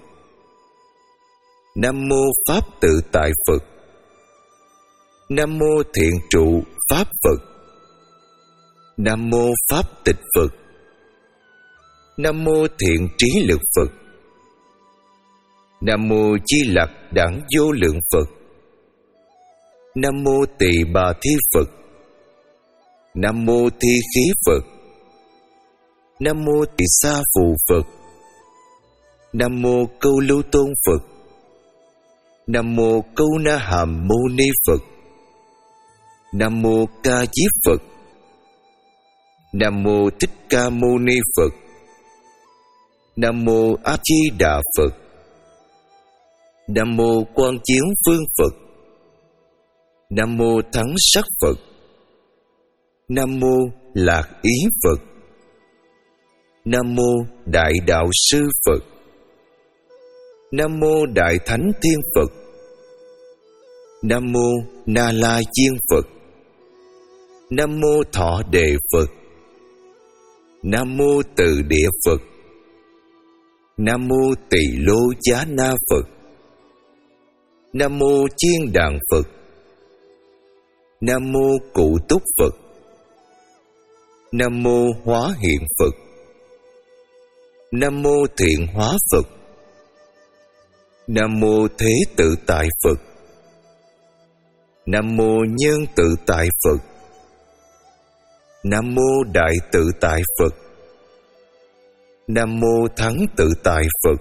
Nam mô Pháp Tự Tại Phật. Nam mô Thiện Trụ Pháp Phật. Nam mô Pháp Tịch Phật. Nam mô Thiện Trí Lực Phật. Nam mô Di Lặc Đẳng Vô Lượng Phật. Nam mô Tỳ Bà Thi Phật. Nam mô Thi Khí Phật. Nam mô Tỳ Sa Phù Phật. Nam mô Câu Lưu Tôn Phật. Nam mô Câu Na Hàm Mâu Ni Phật. Nam mô Ca Diếp Phật. Nam mô Thích Ca Mâu Ni Phật. Nam mô A Di Đà Phật. Nam mô Quan Chiếu Phương Phật. Nam mô Thắng Sắc Phật. Nam mô Lạc Ý Phật. Nam mô Đại Đạo Sư Phật. Nam mô Đại Thánh Thiên Phật. Nam mô Na La Diên Phật. Nam mô Thọ Đề Phật. Nam mô Từ Địa Phật. Nam mô Tỳ Lô Giá Na Phật. Nam mô Chiên Đàn Phật. Nam mô Cụ Túc Phật. Nam mô Hóa Hiện Phật. Nam mô Thiện Hóa Phật. Nam mô Thế Tự Tại Phật. Nam mô Nhân Tự Tại Phật. Nam mô Đại Tự Tại Phật. Nam mô Thắng Tự Tại Phật.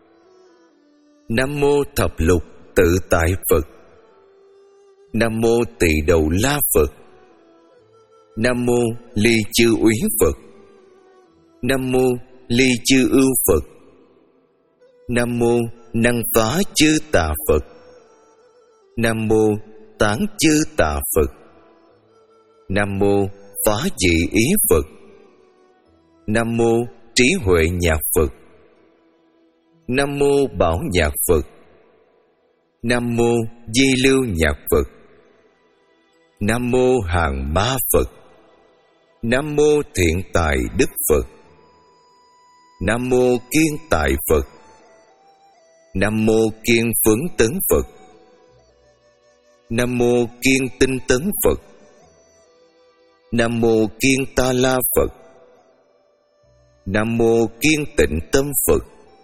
Nam mô Thập Lục Tự Tại Phật. Nam mô Tỳ Đầu La Phật. Nam mô Ly Chư Úy Phật. Nam mô Ly Chư Ưu Phật. Nam mô Năng Phá Chư Tà Phật. Nam mô Tán Chư Tà Phật. Nam mô Phá Dị Ý Phật. Nam mô Trí Huệ Nhạc Phật. Nam mô Bảo Nhạc Phật. Nam mô Di Lưu Nhạc Phật. Nam mô Hàng Ma Phật. Nam mô Thiện Tài Đức Phật. Nam mô Kiên Tại Phật. Nam mô Kiên Phấn Tấn Phật. Nam mô Kiên Tinh Tấn Phật. Nam mô Kiên Ta La Phật. Nam mô Kiên Tịnh Tâm Phật.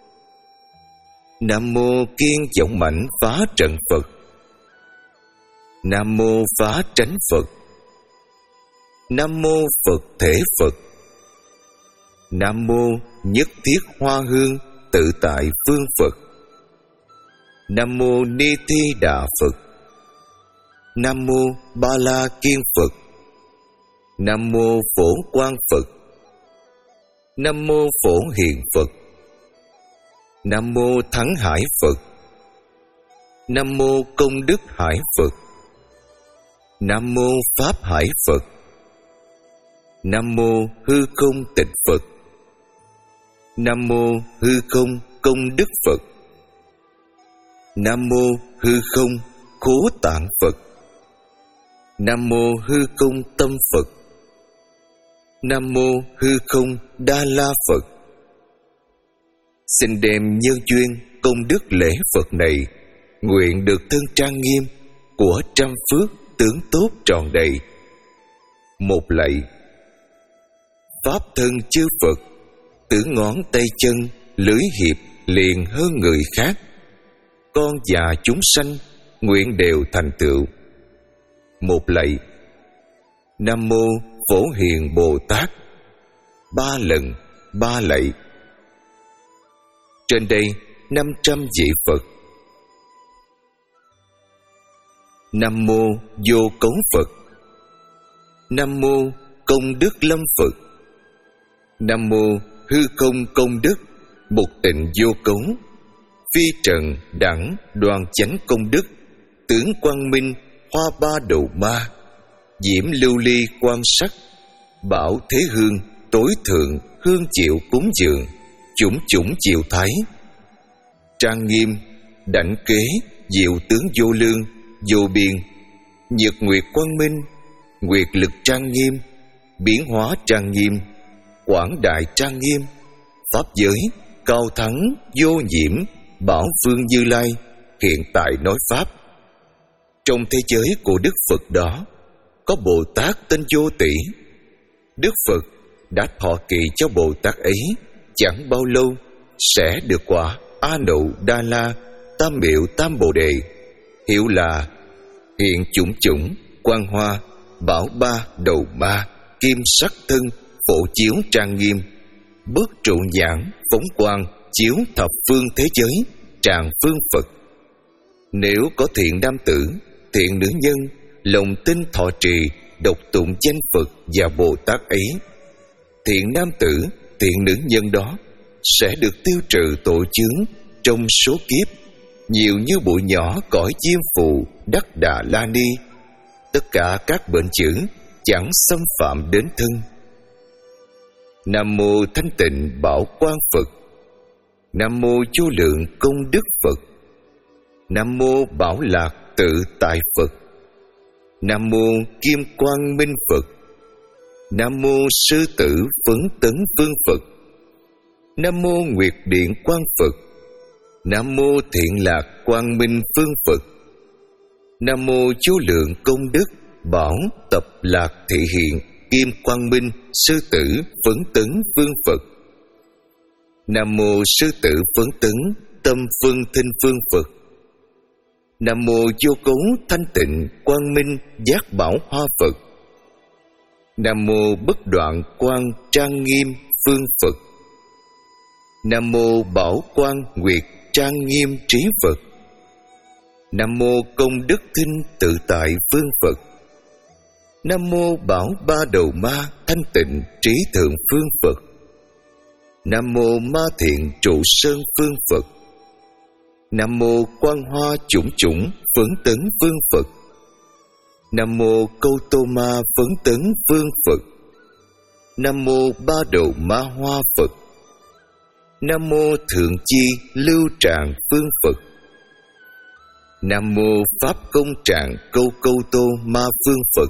Nam mô Kiên Vọng Mãnh Phá Trận Phật. Nam mô Phá Tránh Phật. Nam mô Phật Thể Phật. Nam mô Nhất Thiết Hoa Hương Tự Tại Phương Phật. Nam mô Ni Thi Đà Phật. Nam mô Ba La Kiên Phật. Nam mô Phổ Quang Phật. Nam mô Phổ Hiền Phật. Nam mô Thắng Hải Phật. Nam mô Công Đức Hải Phật. Nam mô Pháp Hải Phật. Nam mô Hư Không Tịch Phật. Nam mô Hư Không Công Đức Phật. Nam mô Hư Không Khố Tạng Phật. Nam mô Hư Không Tâm Phật. Nam mô Hư Không Đa La Phật. Xin đem nhân duyên công đức lễ Phật này, nguyện được thân trang nghiêm của trăm phước tướng tốt tròn đầy. Một lạy. Pháp thân chư Phật, tưởng ngón tay chân lưỡi hiệp liền hơn người khác. Con già chúng sanh nguyện đều thành tựu. Một lạy. Nam mô Phổ Hiền Bồ Tát. Ba lần, ba lạy. Trên đây năm trăm vị Phật. Nam mô Vô Cấu Phật. Nam mô Công Đức Lâm Phật. Nam mô Hư Không Công Đức Bục Tịnh Vô Cấu. Phi trần đẳng đoan chánh công đức. Tướng quang minh hoa ba độ ma. Diễm lưu ly quan sắc. Bảo thế hương tối thượng hương chịu cúng dường. Chủng chủng chiều thái. Trang nghiêm đảnh kế diệu tướng vô lương vô biên. Nhật nguyệt quang minh nguyệt lực trang nghiêm. Biến hóa trang nghiêm quảng đại trang nghiêm. Pháp giới cao thắng vô nhiễm. Bảo phương Như Lai hiện tại nói pháp. Trong thế giới của Đức Phật đó có Bồ Tát tên Vô Tỷ. Đức Phật đã thọ kỵ cho Bồ Tát ấy chẳng bao lâu sẽ được quả A Nậu Đa La Tam Miệu Tam Bồ Đề, hiệu là hiện chủng chủng quang hoa bảo ba đầu ba kim sắc thân phổ chiếu trang nghiêm, bước trụ nhãn phóng quang chiếu thập phương thế giới, tràng phương Phật. Nếu có thiện nam tử, thiện nữ nhân, lòng tin thọ trì, đọc tụng danh Phật và Bồ Tát ấy, thiện nam tử, thiện nữ nhân đó sẽ được tiêu trừ tội chướng trong số kiếp, nhiều như bụi nhỏ cõi diêm phù đắc Đà La Ni. Tất cả các bệnh chữ chẳng xâm phạm đến thân. Nam mô Thanh Tịnh Bảo Quang Phật. Nam mô Vô Lượng Công Đức Phật. Nam mô Bảo Lạc Tự Tại Phật. Nam mô Kim Quang Minh Phật. Nam mô Sư Tử Phấn Tấn Vương Phật. Nam mô Nguyệt Điện Quang Phật. Nam mô Thiện Lạc Quang Minh Phương Phật. Nam mô Vô Lượng Công Đức Bảo Tập Lạc Thị Hiện Kim Quang Minh Sư Tử Phấn Tấn Vương Phật. Nam mô Sư Tử Phấn Tấn Tâm Phân Thinh Phương Phật. Nam mô Vô Cấu Thanh Tịnh Quang Minh Giác Bảo Hoa Phật. Nam mô Bất Đoạn Quang Trang Nghiêm Phương Phật. Nam mô Bảo Quang Nguyệt Trang Nghiêm Trí Phật. Nam mô Công Đức Thinh Tự Tại Phương Phật. Nam mô Bảo Ba Đầu Ma Thanh Tịnh Trí Thượng Phương Phật. Nam mô Ma Thiện Trụ Sơn Phương Phật. Nam mô Quang Hoa Chủng Chủng Phấn Tấn Phương Phật. Nam mô Câu Tô Ma Phấn Tấn Phương Phật. Nam mô Ba Đầu Ma Hoa Phật. Nam mô Thượng Chi Lưu Tràng Phương Phật. Nam mô Pháp Công Tràng Câu Câu Tô Ma Phương Phật.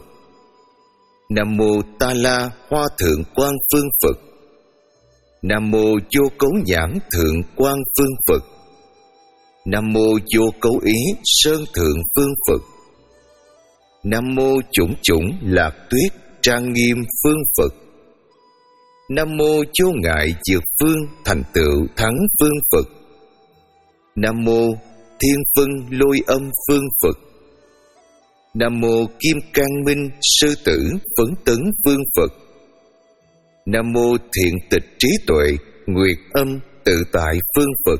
Nam mô Ta La Hoa Thượng Quang Phương Phật. Nam mô Vô Cấu Nhãn Thượng Quang Phương Phật. Nam mô Vô Cấu Ý Sơn Thượng Phương Phật. Nam mô Chủng Chủng Lạc Tuyết Trang Nghiêm Phương Phật. Nam mô Vô Ngại Dược Phương Thành Tựu Thắng Phương Phật. Nam mô Thiên Phân Lôi Âm Phương Phật. Nam mô Kim Cang Minh Sư Tử Phấn Tấn Phương Phật. Nam mô Thiện Tịch Trí Tuệ Nguyệt Âm Tự Tại Phương Phật.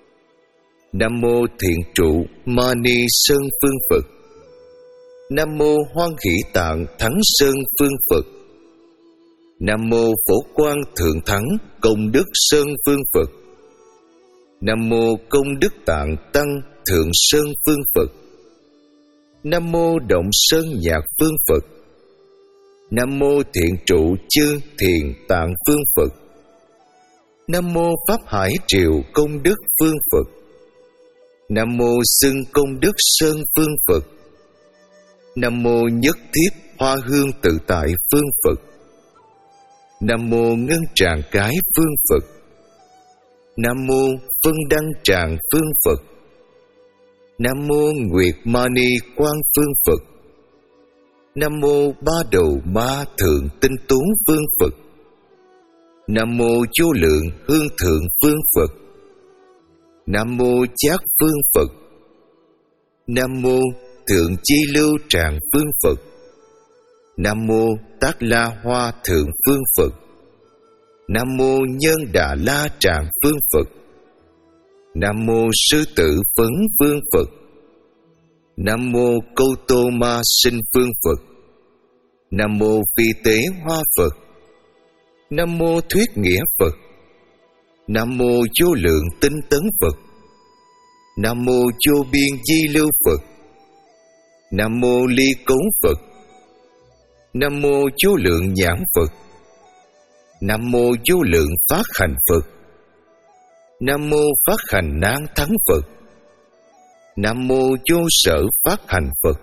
Nam mô Thiện Trụ Mani Sơn Phương Phật. Nam mô Hoan Hỷ Tạng Thắng Sơn Phương Phật. Nam mô Phổ Quang Thượng Thắng Công Đức Sơn Phương Phật. Nam mô Công Đức Tạng Tăng Thượng Sơn Phương Phật. Nam mô Động Sơn Nhạc Phương Phật. Nam mô Thiện Trụ Chư Thiền Tạng Phương Phật. Nam mô Pháp Hải Triều Công Đức Phương Phật. Nam mô Xưng Công Đức Sơn Phương Phật. Nam mô Nhất Thiết Hoa Hương Tự Tại Phương Phật. Nam mô Ngân Tràng Cái Phương Phật. Nam mô Phân Đăng Tràng Phương Phật. Nam mô Nguyệt Mani Quang Phương Phật. Nam mô Ba Đầu Ma Thượng Tinh Tú Phương Phật. Nam mô Vô Lượng Hương Thượng Phương Phật. Nam mô Giác Phương Phật. Nam mô Thượng Chi Lưu Tràng Phương Phật. Nam mô Tác La Hoa Thượng Phương Phật. Nam mô Nhân Đà La Tràng Phương Phật. Nam mô Sư Tử Phấn Phương Phật. Nam mô Câu Tô Ma Sinh Phương Phật. Nam mô Phi Tế Hoa Phật. Nam mô Thuyết Nghĩa Phật. Nam mô Vô Lượng Tinh Tấn Phật. Nam mô Vô Biên Di Lưu Phật. Nam mô Ly Cấu Phật. Nam mô Vô Lượng Nhãn Phật. Nam mô Vô Lượng Phát Hành Phật. Nam mô Phát Hành Nan Thắng Phật. Nam mô Vô Sở Phát Hành Phật.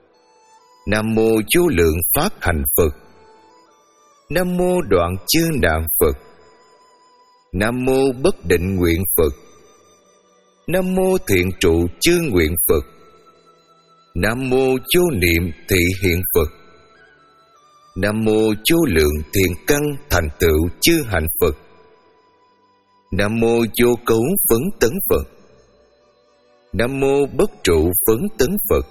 Nam mô Vô Lượng Phát Hành Phật. Nam mô Đoạn Chư Nạn Phật. Nam mô Bất Định Nguyện Phật. Nam mô Thiện Trụ Chư Nguyện Phật. Nam mô Vô Niệm Thị Hiện Phật. Nam mô Vô Lượng Thiện Căn Thành Tựu Chư Hạnh Phật. Nam mô Vô Cấu Phấn Tấn Phật. Nam mô Bất Trụ Phấn Tấn Phật.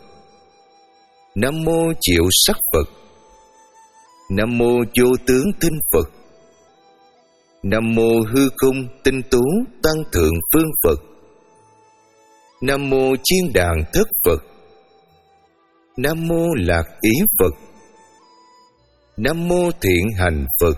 Nam mô Diệu Sắc Phật. Nam mô Vô Tướng Thinh Phật. Nam mô hư không tinh tú tăng thượng phương Phật. Nam mô chiên đàn thất Phật. Nam mô lạc ý Phật. Nam mô thiện hành Phật.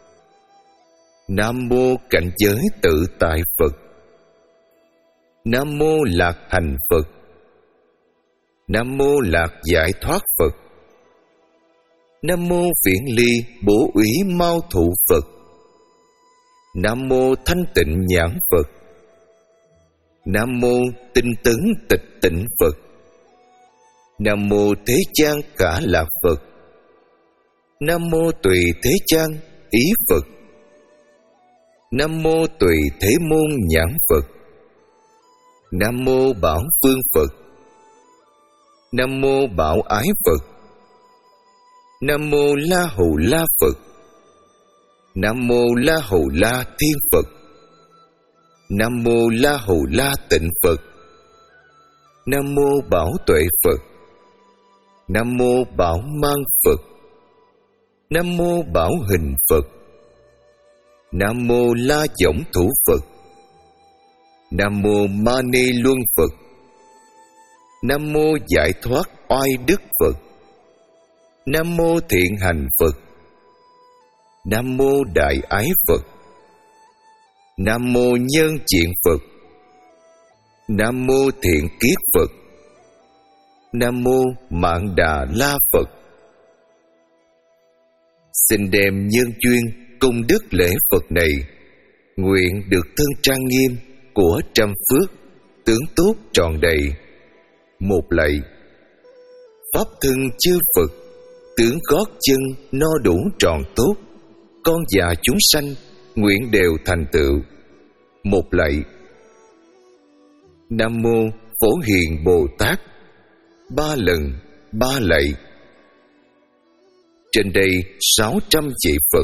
Nam mô cảnh giới tự tại Phật. Nam mô lạc hành Phật. Nam mô lạc giải thoát Phật. Nam mô viễn ly bố úy mau thụ Phật. Nam mô thanh tịnh nhãn Phật. Nam mô tinh tấn tịch tịnh Phật. Nam mô thế gian cả lạc Phật. Nam mô tùy thế gian ý Phật. Nam mô tùy thế môn nhãn Phật. Nam mô bảo phương Phật. Nam mô bảo ái Phật. Nam mô la hầu la Phật. Nam mô la hầu la thiên Phật. Nam mô la hầu la tịnh Phật. Nam mô bảo tuệ Phật. Nam mô bảo mang Phật. Nam mô bảo hình Phật. Nam mô la võng thủ Phật. Nam mô ma ni luân Phật. Nam mô giải thoát oai đức Phật. Nam mô thiện hành Phật. Nam mô đại ái Phật. Nam mô nhân diện Phật. Nam mô thiện kiết Phật. Nam mô Mạn Đà La Phật. Xin đem nhân duyên công đức lễ Phật này, nguyện được thân trang nghiêm của trăm phước, tướng tốt tròn đầy. Một lạy. Pháp thân chư Phật, tướng gót chân no đủ tròn tốt, con và chúng sanh nguyện đều thành tựu. Một lạy. Nam mô Phổ Hiền Bồ Tát. Ba lần, ba lạy. Trên đây sáu trăm vị Phật.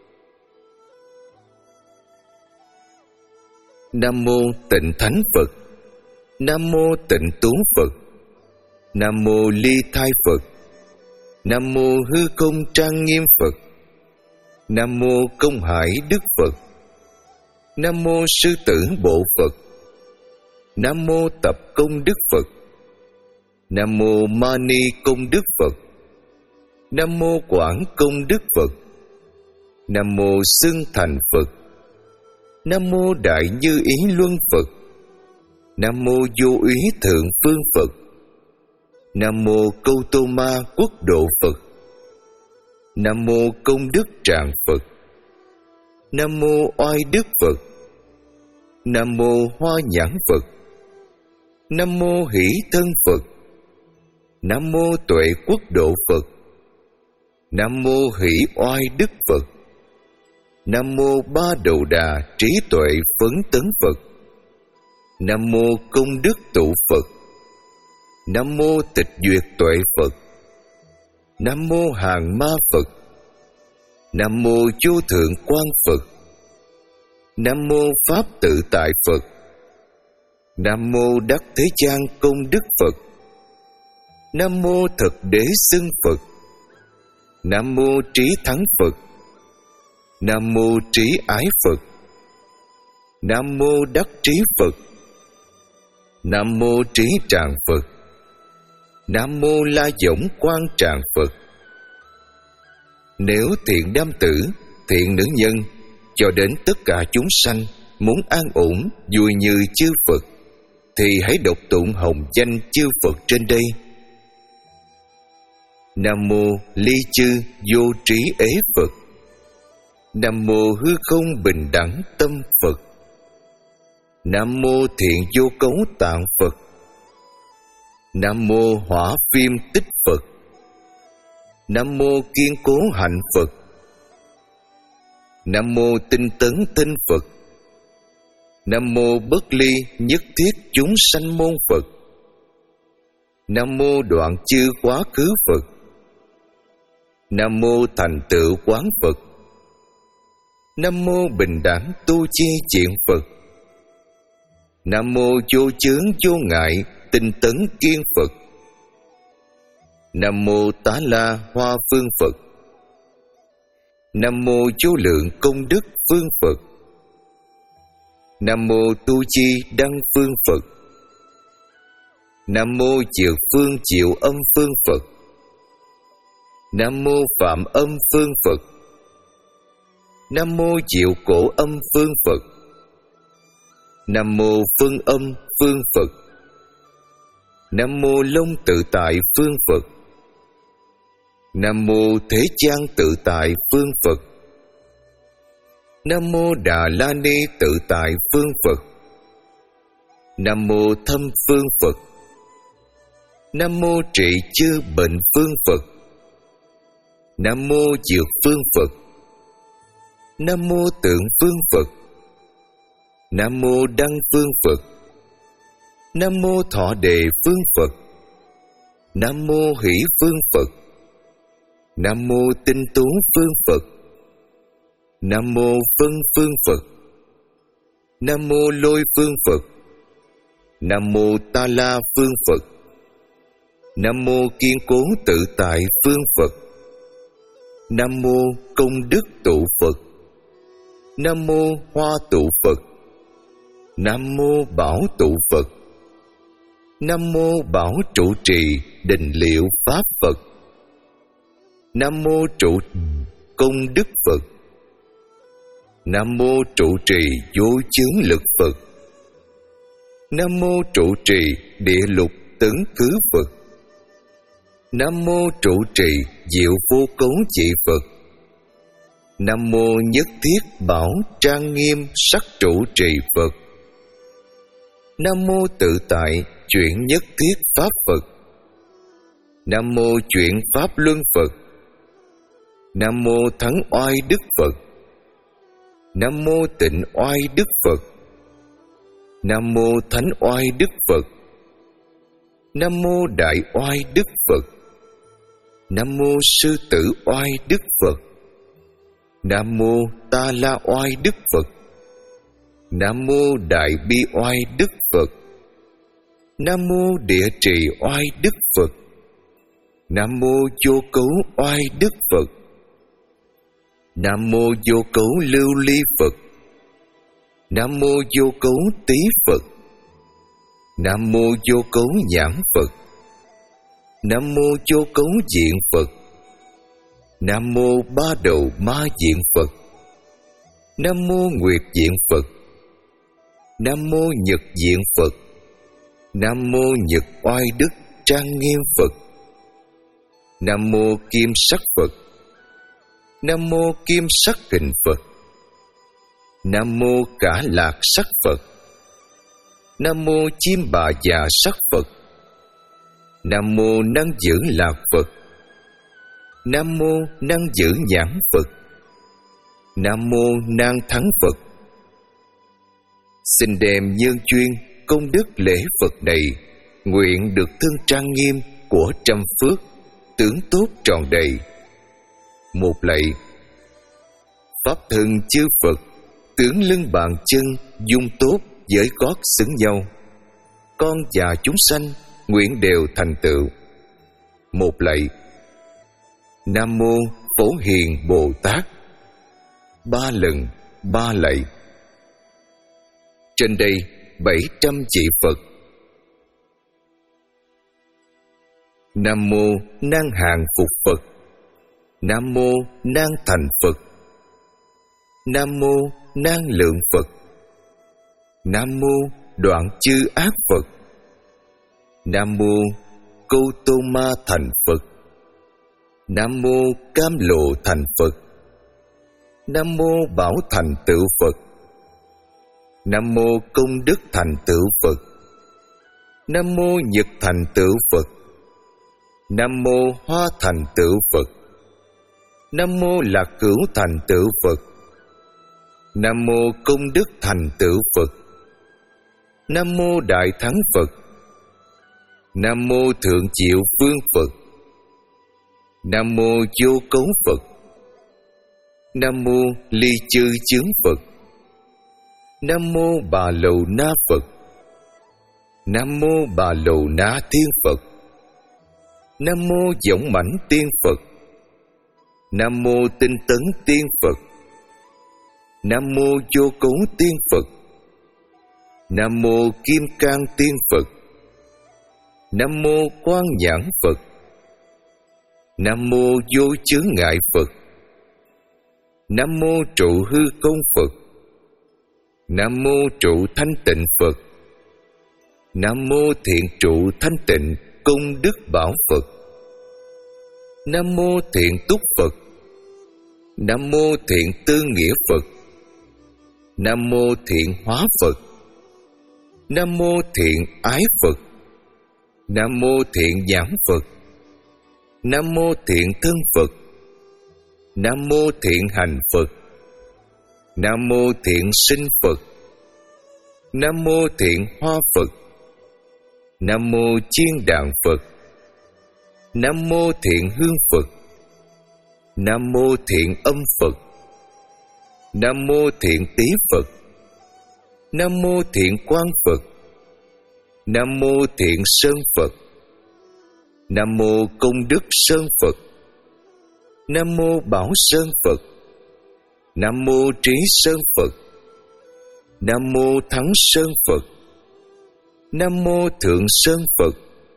Nam mô Tịnh Thánh Phật. Nam mô Tịnh Tú Phật. Nam mô Ly Thai Phật. Nam mô Hư Không Trang Nghiêm Phật. Nam mô Công Hải Đức Phật. Nam mô Sư Tử Bộ Phật. Nam mô Tập Công Đức Phật. Nam mô Mani Công Đức Phật. Nam mô Quảng Công Đức Phật. Nam mô Xưng Thành Phật. Nam mô Đại Như Ý Luân Phật. Nam mô Vô Úy Thượng Phương Phật. Nam mô Câu Tô Ma Quốc Độ Phật. Nam mô Công Đức Tràng Phật. Nam mô Oai Đức Phật. Nam mô Hoa Nhãn Phật. Nam mô Hỷ Thân Phật. Nam mô Tuệ Quốc Độ Phật. Nam mô Hỷ Oai Đức Phật. Nam mô Ba Đầu Đà Trí Tuệ Phấn Tấn Phật. Nam mô Công Đức Tụ Phật. Nam mô Tịch Duyệt Tuệ Phật. Nam mô Hàng Ma Phật. Nam mô Vô Thượng Quang Phật. Nam mô Pháp Tự Tại Phật. Nam mô Đắc Thế Gian Công Đức Phật. Nam mô Thực Đế Xưng Phật. Nam mô Trí Thắng Phật. Nam mô Trí Ái Phật. Nam mô Đắc Trí Phật. Nam mô Trí Tràng Phật. Nam mô La Võng Quang Tràng Phật. Nếu thiện nam tử, thiện nữ nhân, cho đến tất cả chúng sanh muốn an ổn vui như chư Phật, thì hãy đọc tụng hồng danh chư Phật trên đây. Nam mô Ly Chư Vô Trí Ế Phật. Nam mô Hư Không Bình Đẳng Tâm Phật. Nam mô Thiện Vô Cấu Tạng Phật. Nam mô Hỏa Phim Tích Phật. Nam mô Kiên Cố Hạnh Phật. Nam mô Tinh Tấn Tinh Phật. Nam mô Bất Ly Nhất Thiết Chúng Sanh Môn Phật. Nam mô Đoạn Chư Quá Khứ Phật. Nam mô Thành Tựu Quán Phật. Nam mô Bình Đẳng Tu Chi Chuyện Phật. Nam mô Vô Chướng Vô Ngại Tinh Tấn Kiên Phật. Nam mô Tá La Hoa Phương Phật. Nam mô vô lượng công đức phương Phật. Nam mô tu chi đăng phương Phật. Nam mô diệu phương diệu âm phương Phật. Nam mô phạm âm phương Phật. Nam mô diệu cổ âm phương Phật. Nam mô phân âm phương Phật. Nam mô long tự tại phương Phật. Nam mô thế gian tự tại phương Phật. Nam mô Đà La Ni tự tại phương Phật. Nam mô thâm phương Phật. Nam mô trị chư bệnh phương Phật. Nam mô dược phương Phật. Nam mô tượng phương Phật. Nam mô đăng phương Phật. Nam mô thọ đề phương Phật. Nam mô hỷ phương Phật. Nam mô tinh tú phương Phật. Nam mô phân phương Phật. Nam mô lôi phương Phật. Nam mô ta la phương Phật. Nam mô kiên cố tự tại phương Phật. Nam mô công đức tụ Phật. Nam mô hoa tụ Phật. Nam mô bảo tụ Phật. Nam mô bảo trụ trì định liệu pháp Phật. Nam mô trụ công đức Phật. Nam mô trụ trì vô chướng lực Phật. Nam mô trụ trì địa lục tấn khứ Phật. Nam mô trụ trì diệu vô cấu trị Phật. Nam mô nhất thiết bảo trang nghiêm sắc trụ trì Phật. Nam mô tự tại chuyển nhất thiết pháp Phật. Nam mô chuyển pháp luân Phật. Nam mô thắng oai đức Phật. Nam mô tịnh oai đức Phật. Nam mô thánh oai đức Phật. Nam mô đại oai đức Phật. Nam mô sư tử oai đức Phật. Nam mô ta la oai đức Phật. Nam mô đại bi oai đức Phật. Nam mô địa trì oai đức Phật. Nam mô vô cấu oai đức Phật. Nam mô vô cấu lưu ly Phật. Nam mô vô cấu tý Phật. Nam mô vô cấu nhãn Phật. Nam mô vô cấu diện Phật. Nam mô ba đầu ma diện Phật. Nam mô nguyệt diện Phật. Nam mô nhật diện Phật. Nam mô nhật oai đức trang nghiêm Phật. Nam mô kim sắc Phật. Nam mô kim sắc hình Phật. Nam mô cả lạc sắc Phật. Nam mô chim bà già sắc Phật. Nam mô năng giữ lạc Phật. Nam mô năng giữ nhãn Phật. Nam mô năng thắng Phật. Xin đem nhân duyên công đức lễ Phật này, nguyện được thân trang nghiêm của trăm phước, tướng tốt tròn đầy. Một lạy. Pháp thân chư Phật, tướng lưng bàn chân, dung tốt giới gót xứng nhau. Con và chúng sanh nguyện đều thành tựu. Một lạy. Nam mô Phổ Hiền Bồ Tát. Ba lần, ba lạy. Trên đây bảy trăm vị Phật. Nam mô Năng Hàng Phục Phật. Nam mô Năng Thành Phật. Nam mô Năng Lượng Phật. Nam mô Đoạn Chư Ác Phật. Nam mô Câu Tô Ma Thành Phật. Nam mô Cam Lộ Thành Phật. Nam mô Bảo Thành Tựu Phật. Nam mô Công Đức Thành Tựu Phật. Nam mô Nhật Thành Tựu Phật. Nam mô Hoa Thành Tựu Phật. Nam mô Lạc Cửu Thành Tựu Phật. Nam mô Công Đức Thành Tựu Phật. Nam mô Đại Thắng Phật. Nam mô Thượng Diệu Phương Phật. Nam mô Vô Cấu Phật. Nam mô Ly Chư Chướng Phật. Nam mô Bà Lầu Na Phật. Nam mô Bà Lầu Na Thiên Phật. Nam mô Võng Mãnh Tiên Phật. Nam mô Tinh tấn tiên Phật. Nam mô Vô cấu tiên Phật. Nam mô Kim cang tiên Phật. Nam mô Quang nhãn Phật. Nam mô Vô chướng ngại Phật. Nam mô Trụ hư công Phật. Nam mô Trụ thanh tịnh Phật. Nam mô Thiện trụ thanh tịnh công đức bảo Phật. Nam mô Thiện túc Phật. Nam mô Thiện tư nghĩa Phật. Nam mô Thiện hóa Phật. Nam mô Thiện ái Phật. Nam mô Thiện nhãn Phật. Nam mô Thiện thân Phật. Nam mô Thiện hành Phật. Nam mô Thiện sinh Phật. Nam mô Thiện hoa Phật. Nam mô Chiên đàn Phật. Nam mô Thiện hương Phật. Nam mô Thiện âm Phật. Nam mô Thiện tý Phật. Nam mô Thiện quang Phật. Nam mô Thiện sơn Phật. Nam mô công đức sơn Phật. Nam mô bảo sơn Phật. Nam mô trí sơn Phật. Nam mô thắng sơn Phật. Nam mô thượng sơn Phật.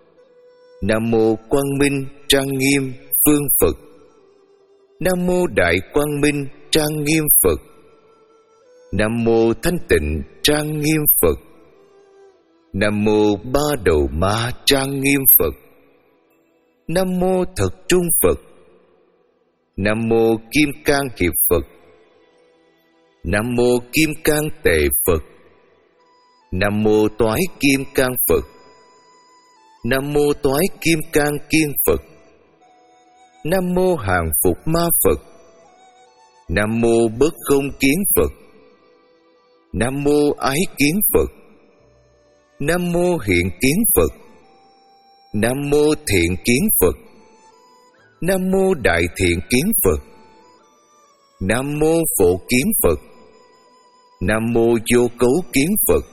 Nam mô quang minh trang nghiêm phương Phật. Nam mô đại quang minh trang nghiêm Phật. Nam mô thanh tịnh trang nghiêm Phật. Nam mô ba đầu ma trang nghiêm Phật. Nam mô thật trung Phật. Nam mô kim cang hiệp Phật. Nam mô kim cang tệ Phật. Nam mô toái kim cang Phật. Nam mô toái kim cang kiên Phật. Nam mô hàng phục ma Phật. Nam mô bất không kiến Phật. Nam mô ái kiến Phật. Nam mô hiện kiến Phật. Nam mô thiện kiến Phật. Nam mô đại thiện kiến Phật. Nam mô phổ kiến Phật. Nam mô vô cấu kiến Phật.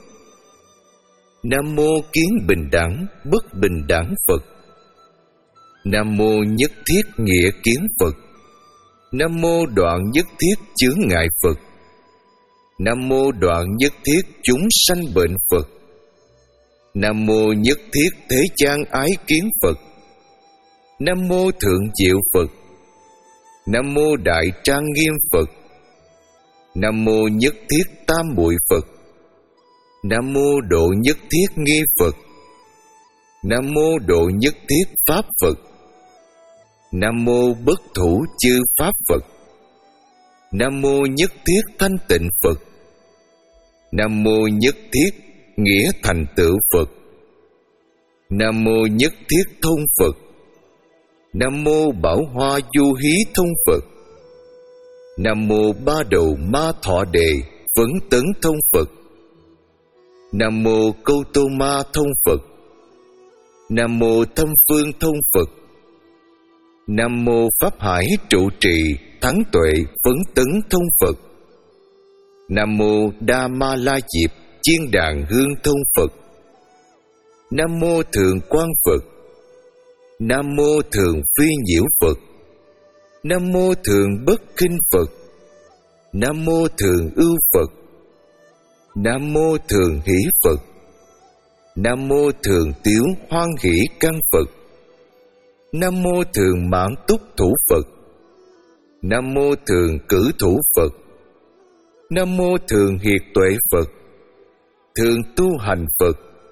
Nam mô kiến bình đẳng bất bình đẳng Phật. Nam mô nhất thiết nghĩa kiến Phật. Nam mô đoạn nhất thiết chướng ngại Phật. Nam mô đoạn nhất thiết chúng sanh bệnh Phật. Nam mô nhất thiết thế gian ái kiến Phật. Nam mô thượng diệu Phật. Nam mô đại trang nghiêm Phật. Nam mô nhất thiết tam muội Phật. Nam mô độ nhất thiết nghi Phật. Nam mô độ nhất thiết pháp Phật. Nam mô bất thủ chư pháp Phật. Nam mô nhất thiết thanh tịnh Phật. Nam mô nhất thiết nghĩa thành tựu Phật. Nam mô nhất thiết thông Phật. Nam mô bảo hoa du hí thông Phật. Nam mô ba đầu ma thọ đề vấn tấn thông Phật. Nam mô câu tô ma thông Phật. Nam mô thâm phương thông Phật. Nam mô pháp hải trụ trì thắng tuệ vấn tấn thông Phật. Nam mô đa ma la diệp chiên đàn hương thông Phật. Nam mô thượng quang Phật. Nam mô thường phi nhiễu Phật. Nam mô thường bất khinh Phật. Nam mô thường ưu Phật. Nam mô thường hỷ Phật. Nam mô thường tiếu hoan hỷ căn Phật. Nam mô thường mãn túc thủ Phật. Nam mô thường cử thủ Phật. Nam mô thường hiệt tuệ Phật. Thường tu hành Phật.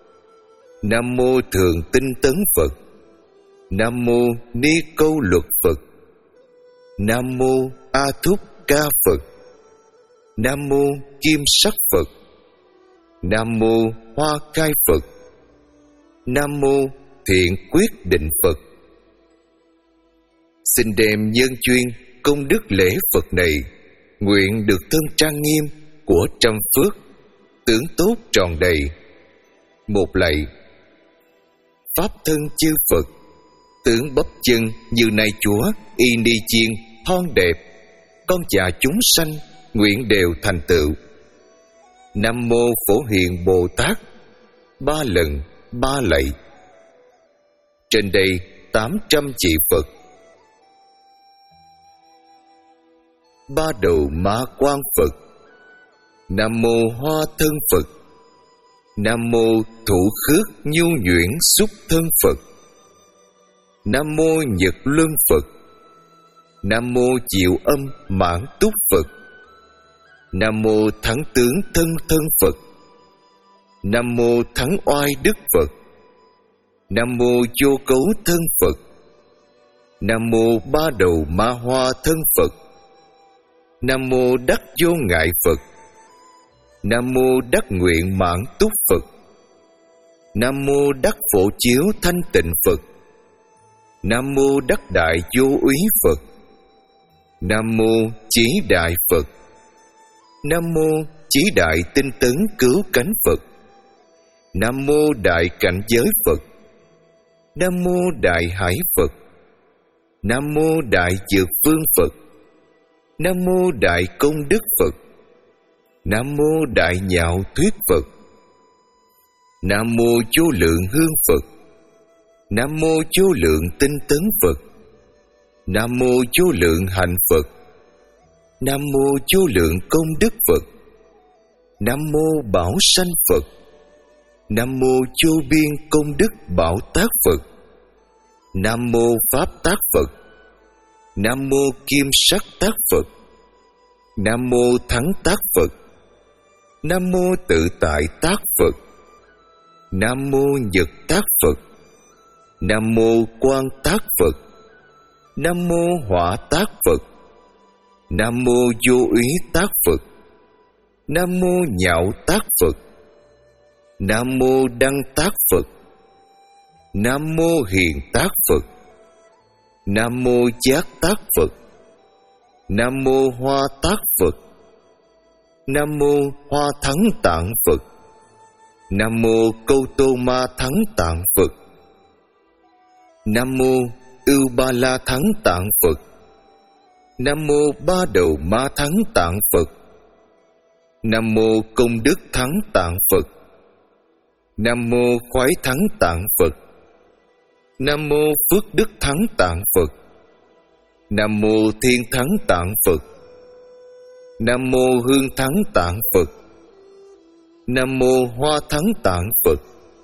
Nam mô thường tinh tấn Phật. Nam mô ni câu luật Phật. Nam mô a thúc ca Phật. Nam mô kim sắc Phật. Nam mô hoa khai Phật. Nam mô thiện quyết định Phật. Xin đem nhân duyên công đức lễ Phật này, nguyện được thân trang nghiêm của trăm phước, tướng tốt tròn đầy. Một lạy. Pháp thân chư Phật, tướng bắp chân như nai chúa, y ni chiên, thon đẹp, con chà chúng sanh, nguyện đều thành tựu. Nam mô Phổ Hiền Bồ Tát. Ba lần, ba lạy. Trên đây tám trăm vị Phật. ba đầu ma quan Phật. Nam mô Hoa thân Phật. Nam mô Thủ khước nhu nhuyễn xúc thân Phật. Nam mô Nhật luân Phật. Nam mô Diệu âm mãn túc Phật. Nam mô Thắng tướng thân thân Phật. Nam mô Thắng oai đức Phật. Nam mô Vô cấu thân Phật. Nam mô Ba đầu ma hoa thân Phật. Nam mô Đắc vô ngại Phật. Nam mô Đắc nguyện mãn túc Phật. Nam mô Đắc phổ chiếu thanh tịnh Phật. Nam mô Đắc đại vô úy Phật. Nam mô Chí đại Phật. Nam mô Chí đại tinh tấn cứu cánh Phật. Nam mô Đại cảnh giới Phật. Nam mô Đại hải Phật. Nam mô Đại dược phương Phật. Nam mô Đại công đức Phật. Nam mô Đại nhạo thuyết Phật. Nam mô vô lượng hương Phật. Nam mô vô lượng tinh tấn Phật. Nam mô vô lượng hạnh Phật. Nam mô vô lượng công đức Phật. Nam mô bảo sanh Phật. Nam mô vô biên công đức bảo tác Phật. Nam mô pháp tác Phật. Nam mô kim sắc tác Phật. Nam mô thắng tác Phật. Nam mô tự tại tác Phật. Nam mô nhật tác Phật. Nam mô quang tác Phật. Nam mô hỏa tác Phật. Nam mô vô úy tác Phật. Nam mô nhạo tác Phật. Nam mô đăng tác Phật. Nam mô hiền tác Phật. Nam mô giác tác Phật. Nam mô hoa tác Phật. Nam mô hoa thắng tạng Phật. Nam mô câu tô ma thắng tạng Phật. Nam mô ưu ba la thắng tạng Phật. Nam mô ba đầu ma thắng tạng Phật. Nam mô công đức thắng tạng Phật. Nam mô khoái thắng tạng Phật. Nam mô phước đức thắng tạng Phật. Nam mô thiên thắng tạng Phật. Nam mô hương thắng tạng Phật. Nam mô hoa thắng tạng Phật.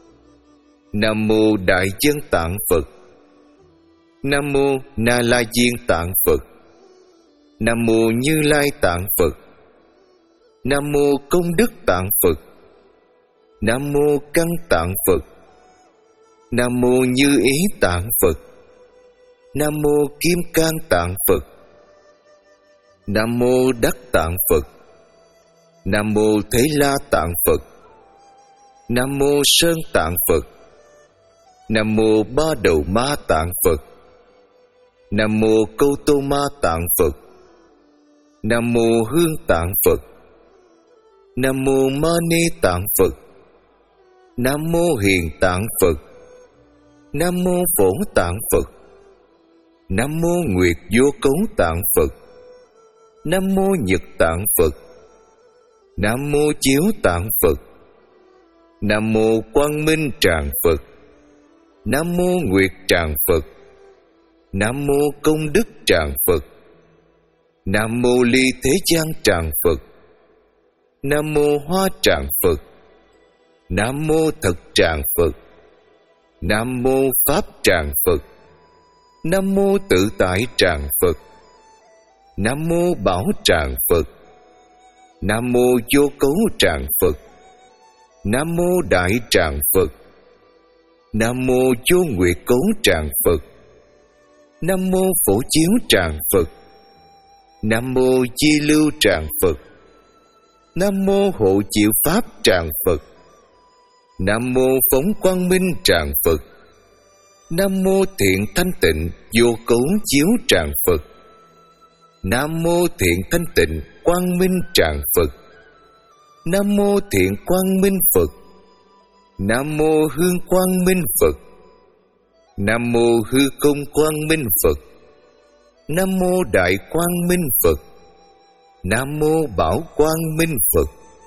Nam mô đại dân tạng Phật. Nam mô Na La Diên tạng Phật. Nam mô Như Lai tạng Phật. Nam mô công đức tạng Phật. Nam mô căn tạng Phật. Nam mô Như ý tạng Phật. Nam mô Kim Cang tạng Phật. Nam mô Đắc tạng Phật. Nam mô Thế La tạng Phật. Nam mô Sơn tạng Phật. Nam mô Ba đầu ma tạng Phật. Nam mô Câu tô ma tạng Phật. Nam mô Hương tạng Phật. Nam mô Ma Ni tạng Phật. Nam mô Hiền tạng Phật. Nam mô Phổ tạng Phật. Nam mô Nguyệt vô cấu tạng Phật. Nam mô Nhật tạng Phật. Nam mô Chiếu tạng Phật. Nam mô Quang Minh tràng Phật. Nam mô Nguyệt tràng Phật. Nam mô Công đức tràng Phật. Nam mô Ly thế gian tràng Phật. Nam mô Hoa tràng Phật. Nam mô Thật tràng Phật. Nam mô Pháp tràng Phật. Nam mô Tự tại tràng Phật. Nam mô Bảo tràng Phật. Nam mô Vô cấu tràng Phật. Nam mô Đại tràng Phật. Nam mô Vô nguyệt cấu tràng Phật. Nam mô Phổ chiếu tràng Phật. Nam mô Chi lưu tràng Phật. Nam mô Hộ chịu pháp tràng Phật. Nam mô Phóng quang minh tràng Phật. Nam mô Thiện thanh tịnh vô cấu chiếu tràng Phật. Nam mô Thiện thanh tịnh quang minh tràng Phật. Nam mô Thiện quang minh Phật. Nam mô Hương quang minh Phật. Nam mô Hư công quang minh Phật. Nam mô Đại quang minh Phật. Nam mô Bảo quang minh Phật.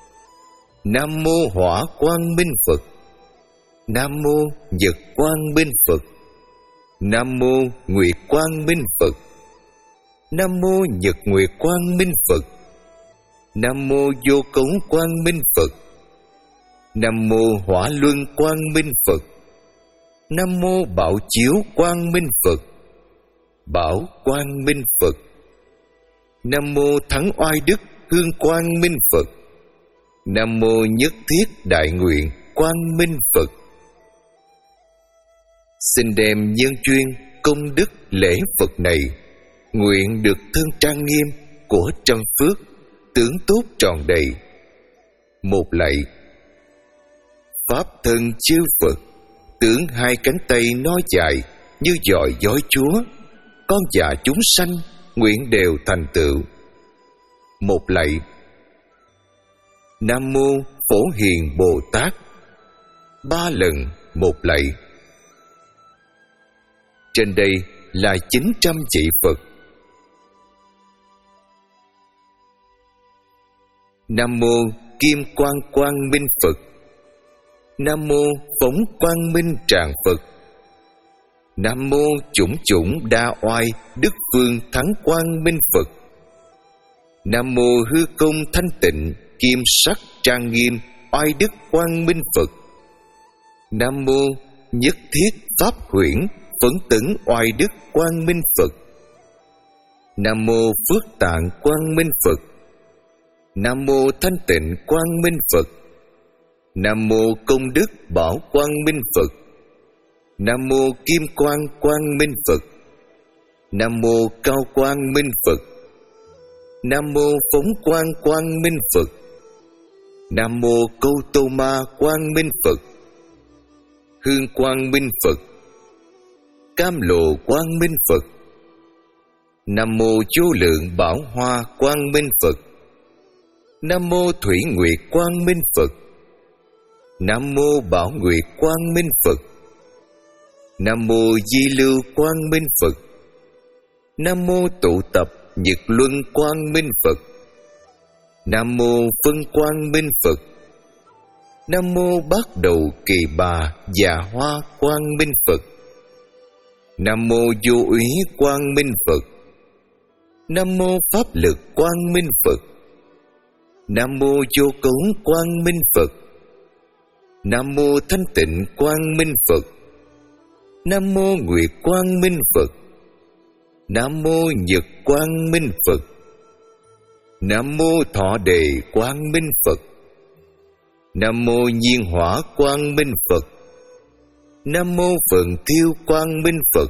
Nam mô Hỏa quang minh Phật. Nam mô Nhật quang minh Phật. Nam mô Nguyệt quang minh Phật. Nam mô Nhật Nguyệt Quang Minh Phật. Nam mô Vô Cấu Quang Minh Phật. Nam mô Hỏa Luân Quang Minh Phật. Nam mô Bảo Chiếu Quang Minh Phật. Bảo Quang Minh Phật. Nam mô Thắng Oai Đức Hương Quang Minh Phật. Nam mô Nhất Thiết Đại Nguyện Quang Minh Phật. Xin đem nhân duyên công đức lễ Phật này, nguyện được thân trang nghiêm của trân phước, tướng tốt tròn đầy. Một lạy. Pháp thân chư Phật, tướng hai cánh tay nói dài như dòi dõi Chúa, con dạ chúng sanh nguyện đều thành tựu. Một lạy. Nam mô Phổ Hiền Bồ Tát. Ba lần một lạy. Trên đây là chín trăm vị Phật. Nam mô Kim Quang Quang Minh Phật. Nam mô Phóng Quang Minh Tràng Phật. Nam mô Chủng Chủng Đa Oai Đức Phương Thắng Quang Minh Phật. Nam mô Hư Công Thanh Tịnh Kim Sắc Trang Nghiêm Oai Đức Quang Minh Phật. Nam mô Nhất Thiết Pháp Huyễn Phấn Tấn Oai Đức Quang Minh Phật. Nam mô Phước Tạng Quang Minh Phật. Nam mô Thanh Tịnh Quang Minh Phật. Nam mô Công Đức Bảo Quang Minh Phật. Nam mô Kim Quang Quang Minh Phật. Nam mô Cao Quang Minh Phật. Nam mô Phóng Quang Quang Minh Phật. Nam mô Câu Tô Ma Quang Minh Phật. Hương Quang Minh Phật. Cam Lộ Quang Minh Phật. Nam mô Vô Lượng Bảo Hoa Quang Minh Phật. Nam mô Thủy Nguyệt Quang Minh Phật. Nam mô Bảo Nguyệt Quang Minh Phật. Nam mô Di Lưu Quang Minh Phật. Nam mô Tụ Tập Nhật Luân Quang Minh Phật. Nam mô Phân Quang Minh Phật. Nam mô Bát Đầu Kỳ Bà Già Hoa Quang Minh Phật. Nam mô Vô Úy Quang Minh Phật. Nam mô Pháp Lực Quang Minh Phật. Nam mô Vô Cấu Quang Minh Phật. Nam mô Thanh Tịnh Quang Minh Phật. Nam mô Nguyệt Quang Minh Phật. Nam mô Nhật Quang Minh Phật. Nam mô Thọ Đề Quang Minh Phật. Nam mô Nhiên Hỏa Quang Minh Phật. Nam mô Phượng Thiêu Quang Minh Phật.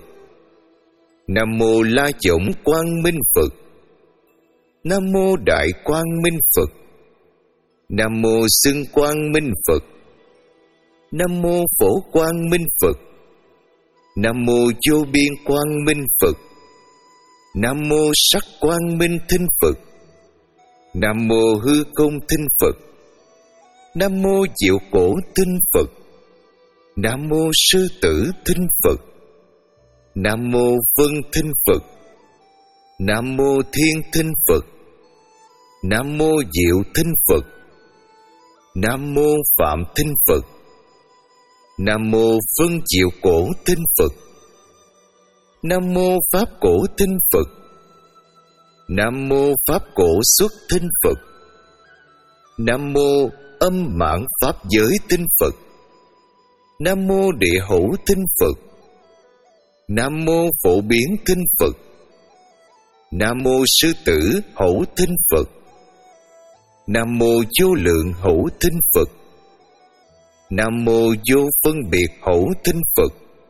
Nam mô La Chổng Quang Minh Phật. Nam mô Đại Quang Minh Phật. Nam mô Xưng Quang Minh Phật. Nam mô Phổ Quang Minh Phật. Nam mô Vô Biên Quang Minh Phật. Nam mô Sắc Quang Minh Thinh Phật. Nam mô Hư Công Thinh Phật. Nam mô Diệu Cổ Thinh Phật. Nam mô Sư Tử Thinh Phật. Nam mô Vân Thinh Phật. Nam mô Thiên Thinh Phật. Nam mô Diệu Thinh Phật. Nam mô Phạm Thinh Phật. Nam mô Phân Diệu Cổ Thinh Phật. Nam mô Pháp Cổ Thinh Phật. Nam mô Pháp Cổ Xuất Thinh Phật. Nam mô Âm Mãn Pháp Giới Thinh Phật. Nam mô Địa Hữu Thinh Phật. Nam mô Phổ Biến Thinh Phật. Nam mô Sư Tử Hữu Thinh Phật. Nam mô Vô Lượng Hữu Thinh Phật. Nam mô Vô Phân Biệt Hữu Thinh Phật.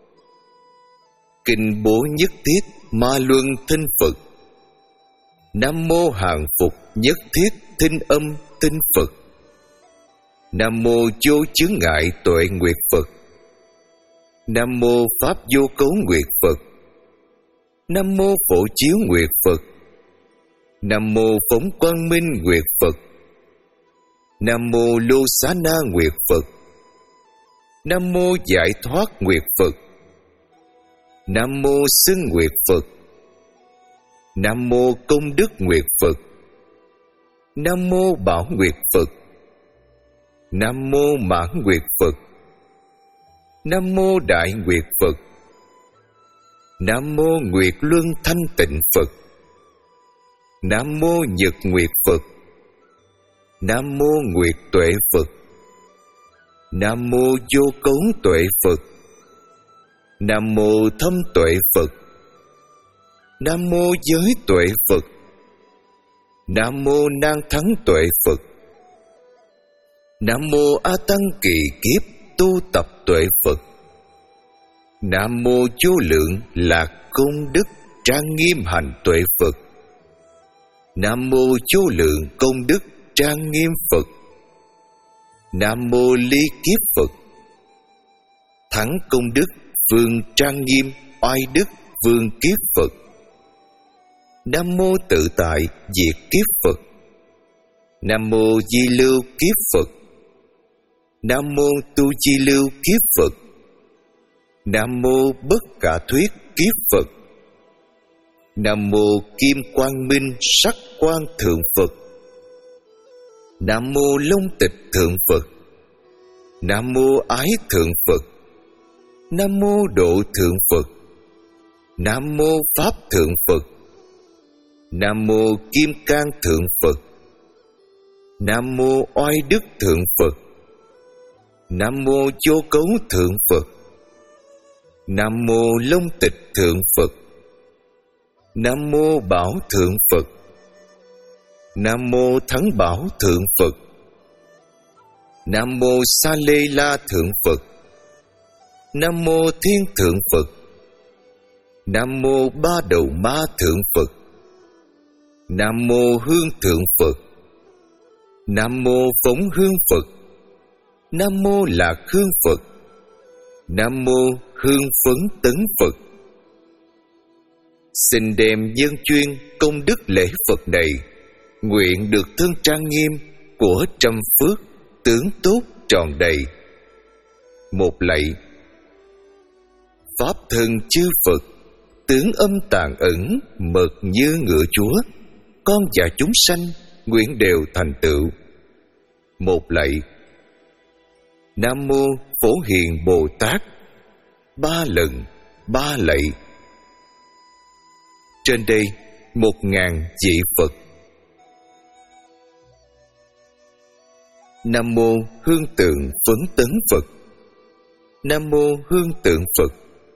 Kinh Bố Nhất Thiết Ma Luân Thinh Phật. Nam mô Hàng Phục Nhất Thiết Thinh Âm Thinh Phật. Nam mô Vô Chướng Ngại Tuệ Nguyệt Phật. Nam mô Pháp Vô Cấu Nguyệt Phật. Nam mô Phổ Chiếu Nguyệt Phật. Nam mô Phóng Quang Minh Nguyệt Phật. Nam mô Lô Xá Na Nguyệt Phật. Nam mô Giải Thoát Nguyệt Phật. Nam mô Xưng Nguyệt Phật. Nam mô Công Đức Nguyệt Phật. Nam mô Bảo Nguyệt Phật. Nam mô Mãn Nguyệt Phật. Nam mô Đại Nguyệt Phật. Nam mô Nguyệt Luân Thanh Tịnh Phật. Nam mô Nhật Nguyệt Phật. Nam mô Nguyệt Tuệ Phật. Nam mô Vô Cấu Tuệ Phật. Nam mô Thâm Tuệ Phật. Nam mô Giới Tuệ Phật. Nam mô Nan Thắng Tuệ Phật. Nam mô A Tăng Kỳ Kiếp Tu Tập Tuệ Phật. Nam mô Vô Lượng Lạc Công Đức Trang Nghiêm Hành Tuệ Phật. Nam mô Vô Lượng Công Đức Trang Nghiêm Phật. Nam mô Ly Kiếp Phật. Thắng Công Đức Vương Trang Nghiêm Oai Đức Vương Kiếp Phật. Nam mô Tự Tại Diệt Kiếp Phật. Nam mô Di Lưu Kiếp Phật. Nam mô Tu Chi Lưu Kiếp Phật. Nam mô Bất Cả Thuyết Kiếp Phật. Nam mô Kim Quang Minh Sắc Quang Thượng Phật. Nam mô Long Tịch Thượng Phật. Nam mô Ái Thượng Phật. Nam mô Độ Thượng Phật. Nam mô Pháp Thượng Phật. Nam mô Kim Cang Thượng Phật. Nam mô Oai Đức Thượng Phật. Nam mô Vô Cấu Thượng Phật. Nam mô Long Tịch Thượng Phật. Nam mô Bảo Thượng Phật. Nam mô Thắng Bảo Thượng Phật. Nam mô Sa Lê La Thượng Phật. Nam mô Thiên Thượng Phật. Nam mô Ba Đầu Ma Thượng Phật. Nam mô Hương Thượng Phật. Nam mô Phóng Hương Phật. Nam mô Lạc Hương Phật. Nam mô Hương Phấn Tấn Phật. Xin đem dân chuyên công đức lễ Phật này, nguyện được thân trang nghiêm của trăm phước tướng tốt tròn đầy. Một lạy. Pháp thân chư Phật, tướng âm tàn ẩn, mật như ngựa chúa, con và chúng sanh nguyện đều thành tựu. Một lạy. Nam mô Phổ Hiền Bồ Tát. Ba lần, ba lạy. Trên đây một ngàn vị Phật. Nam mô Hương Tượng Phấn Tấn Phật. Nam mô Hương Tượng Phật.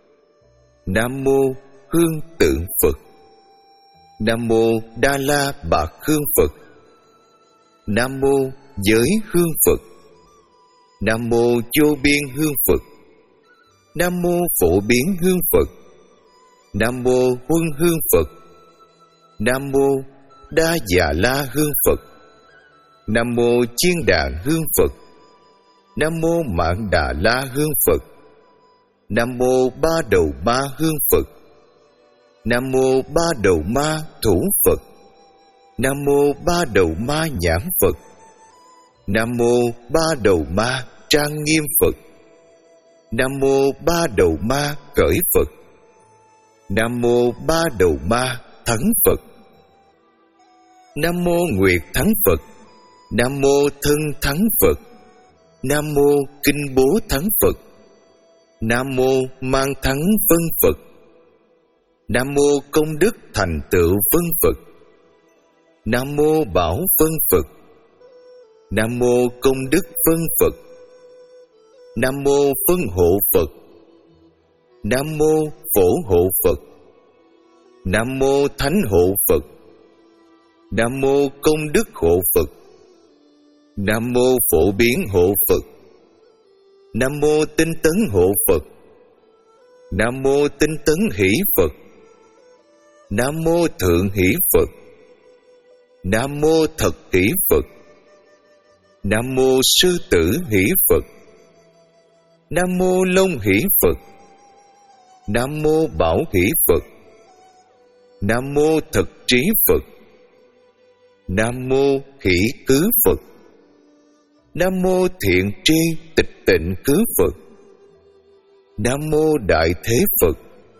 Nam mô Hương Tượng Phật. Nam mô Đa La Bạc Hương Phật. Nam mô Giới Hương Phật. Nam mô Vô Biên Hương Phật. Nam mô Phổ Biến Hương Phật. Nam mô Huân Hương Phật. Nam mô Đa Già La Hương Phật. Nam mô Chiên Đàn Hương Phật. Nam mô Mạn Đà La Hương Phật. Nam mô Ba Đầu Ma Hương Phật. Nam mô Ba Đầu Ma Thủ Phật. Nam mô Ba Đầu Ma Nhãn Phật. Nam mô Ba Đầu Ma Trang Nghiêm Phật. Nam mô Ba Đầu Ma Cởi Phật. Nam mô Ba Đầu Ma Thắng Phật. Nam mô Nguyệt Thắng Phật. Nam mô Thân Thắng Phật. Nam mô Kinh Bố Thắng Phật. Nam mô Mang Thắng Vân Phật. Nam mô Công Đức Thành Tựu Vân Phật. Nam mô Bảo Vân Phật. Nam mô Công Đức Vân Phật. Nam mô Phân Hộ Phật. Nam mô Phổ Hộ Phật. Nam mô Thánh Hộ Phật. Nam mô Công Đức Hộ Phật. Nam mô Phổ Biến Hộ Phật. Nam mô Tinh Tấn Hộ Phật. Nam mô Tinh Tấn Hỷ Phật. Nam mô Thượng Hỷ Phật. Nam mô Thật Hỷ Phật. Nam mô Sư Tử Hỷ Phật. Nam mô Long Hỷ Phật. Nam mô Bảo Hỷ Phật. Nam mô Thật Trí Phật. Nam mô Hỷ Cứ Phật. Nam mô Thiện Tri Tịch Tịnh Cứ Phật. Nam mô Đại Thế Phật.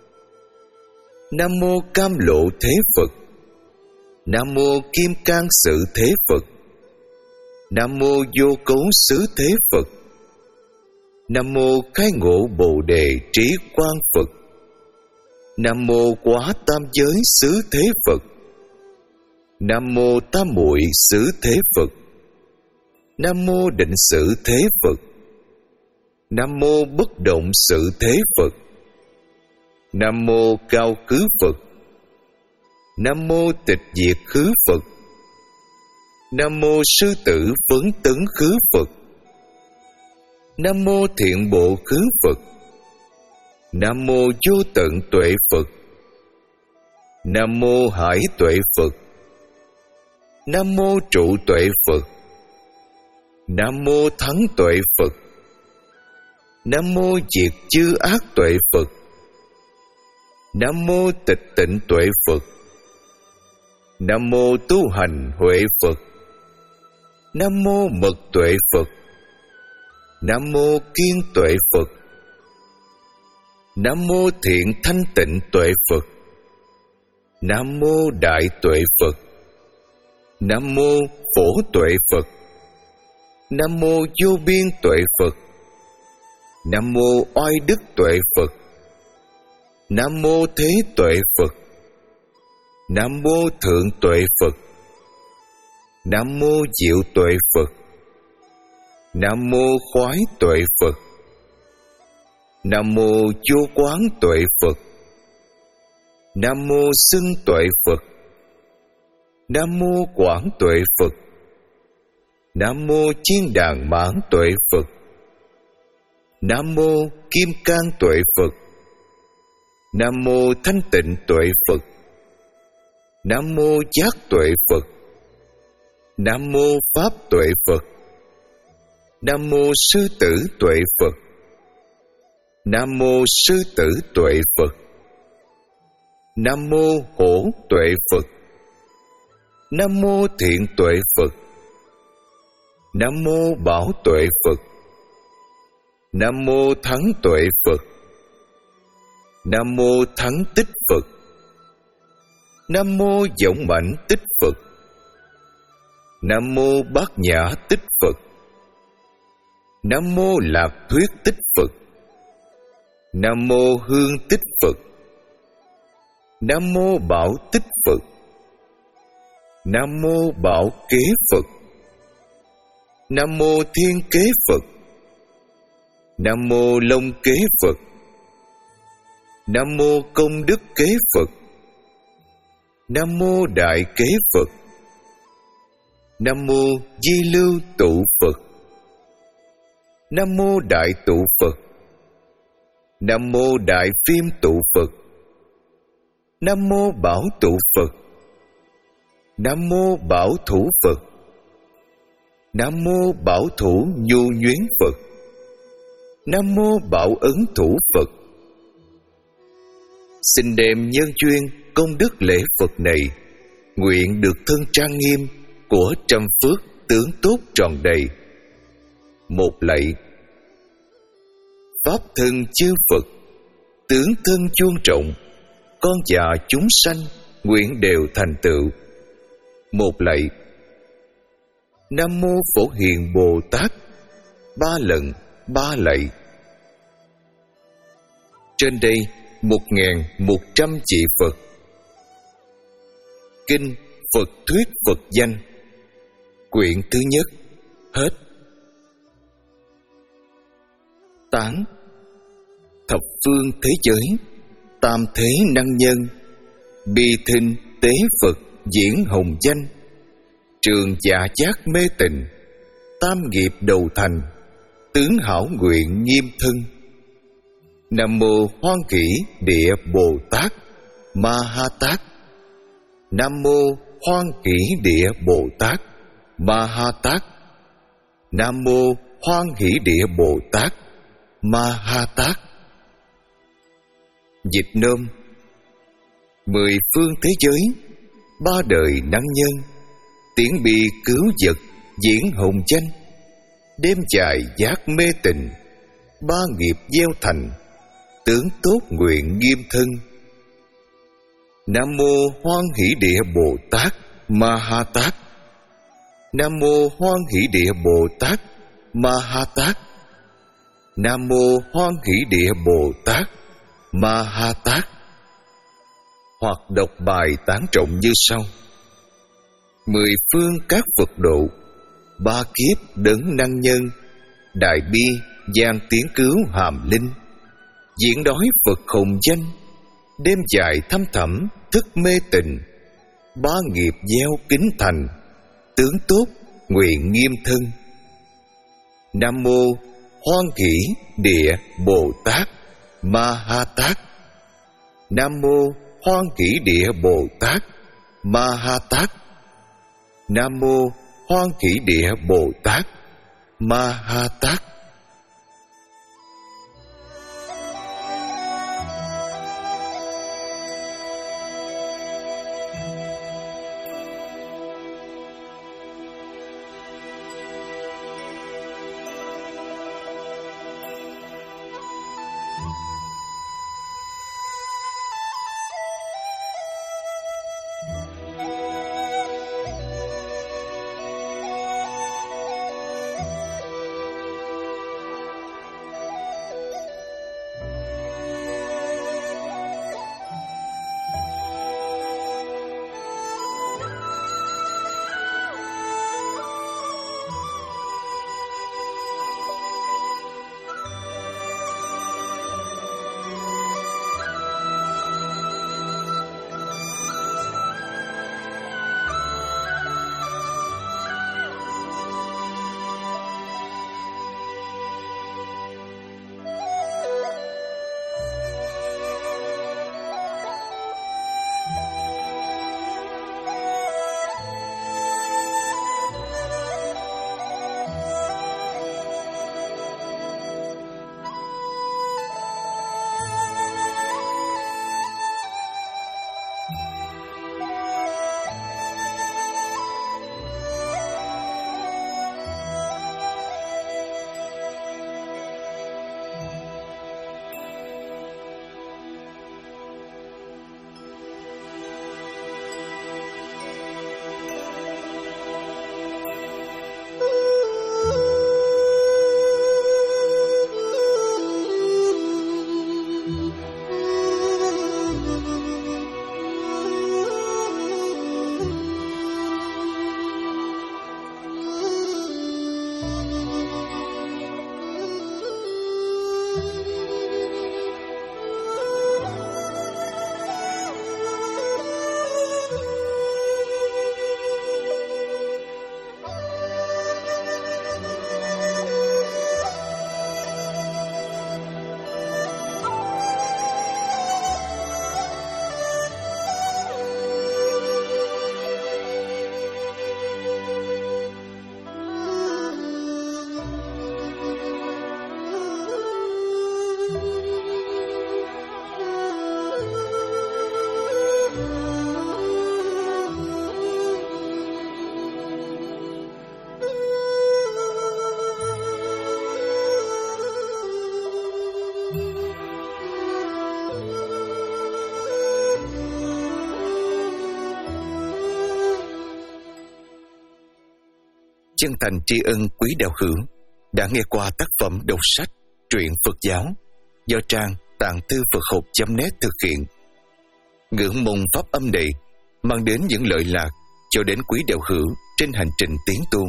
Nam mô Cam Lộ Thế Phật. Nam mô Kim Cang Sự Thế Phật. Nam mô Vô Cấu Xứ Thế Phật. Nam mô Khai Ngộ Bồ Đề Trí Quang Phật. Nam mô Quá Tam Giới Xứ Thế Phật. Nam mô Tam Muội Xứ Thế Phật. Nam mô Định Sự Thế Phật. Nam mô Bất Động Sự Thế Phật. Nam mô Cao Khứ Phật. Nam mô Tịch Diệt Khứ Phật. Nam mô Sư Tử Phấn Tấn Khứ Phật. Nam mô Thiện Bộ Khứ Phật. Nam mô Vô Tận Tuệ Phật. Nam mô Hải Tuệ Phật. Nam mô Trụ Tuệ Phật. Nam mô Thắng Tuệ Phật. Nam mô Diệt Chư Ác Tuệ Phật. Nam mô Tịch Tịnh Tuệ Phật. Nam mô Tu Hành Huệ Phật. Nam mô Mật Tuệ Phật. Nam mô Kiên Tuệ Phật. Nam mô Thiện Thanh Tịnh Tuệ Phật. Nam mô Đại Tuệ Phật. Nam mô Phổ Tuệ Phật. Nam mô Vô Biên Tuệ Phật. Nam mô Oai Đức Tuệ Phật. Nam mô Thế Tuệ Phật. Nam mô Thượng Tuệ Phật. Nam mô Diệu Tuệ Phật. Nam mô Khoái Tuệ Phật. Nam mô Vô Quán Tuệ Phật. Nam mô Xưng Tuệ Phật. Nam mô Quảng Tuệ Phật. Nam mô Chiên Đàn Mãn Tuệ Phật. Nam mô Kim Cang Tuệ Phật. Nam mô Thanh Tịnh Tuệ Phật. Nam mô Giác Tuệ Phật. Nam mô Pháp Tuệ Phật. Nam mô Sư Tử Tuệ Phật. Nam mô Sư Tử Tuệ Phật. Nam mô Hổ Tuệ Phật. Nam mô Thiện Tuệ Phật. Nam mô Bảo Tuệ Phật. Nam mô Thắng Tuệ Phật. Nam mô Thắng Tích Phật. Nam mô Dũng Mạnh Tích Phật. Nam mô Bát Nhã Tích Phật. Nam mô Lạc Thuyết Tích Phật. Nam mô Hương Tích Phật. Nam mô Bảo Tích Phật. Nam mô Bảo Kế Phật. Nam mô Thiên Kế Phật. Nam mô Long Kế Phật. Nam mô Công Đức Kế Phật. Nam mô Đại Kế Phật. Nam mô Di Lưu Tụ Phật. Nam mô Đại Tụ Phật. Nam mô Đại Phiêm Tụ Phật. Nam mô Bảo Tụ Phật. Nam mô Bảo Thủ Phật. Nam mô Bảo Thủ Nhu Nhuyến Phật. Nam mô Bảo Ấn Thủ Phật. Xin đem nhân duyên công đức lễ Phật này, nguyện được thân trang nghiêm của trăm phước tướng tốt tròn đầy. Một lạy. Pháp thân chư Phật, tướng thân chuông trọng, con già chúng sanh nguyện đều thành tựu. Một lạy. Nam mô Phổ Hiền Bồ Tát. Ba lần, ba lạy. Trên đây một ngàn một trăm chị Phật. Kinh Phật Thuyết Phật Danh, quyển thứ nhất. Hết. Tán. Thập phương thế giới, tam thế năng nhân, bi thinh tế Phật diễn hồng danh. Trường dạ giác mê tịnh, tam nghiệp đầu thành, tướng hảo nguyện nghiêm thân. Nam mô Hoan Kỷ Địa Bồ Tát Ma Ha Tát. Nam mô Hoan Kỷ Địa Bồ Tát Ma Ha Tát. Nam mô Hoan Hỷ Địa Bồ Tát Ma Ha Tát. Dịch nôm: mười phương thế giới, ba đời năng nhân, tiếng bi cứu vật diễn hồng danh. Đêm dài giác mê tịnh, ba nghiệp gieo thành, tướng tốt nguyện nghiêm thân. Nam mô Hoan Hỷ Địa Bồ Tát Ma Ha Tát. Nam mô Hoan Hỷ Địa Bồ Tát Ma Ha Tát. Nam mô Hoan Hỷ Địa Bồ Tát Ma Ha Tát. Hoặc đọc bài tán trọng như sau: Mười phương các Phật độ, ba kiếp đấng năng nhân, đại bi gian tiếng cứu hàm linh. Diễn đói Phật hồng danh, đêm dài thăm thẳm thức mê tình. Ba nghiệp gieo kính thành, tướng tốt nguyện nghiêm thân. Nam mô Hoan Hỷ Địa Bồ Tát Ma Ha Tát. Nam mô Hoan Hỷ Địa Bồ Tát Ma Ha Tát. Nam mô Hoan Hỷ Địa Bồ Tát Ma Ha Tát. Chân thành tri ân quý đạo hữu đã nghe qua tác phẩm đọc sách truyện Phật giáo do trang tạng thư Phật học chấm net thực hiện. Ngưỡng mong pháp âm này mang đến những lợi lạc cho đến quý đạo hữu trên hành trình tiến tu.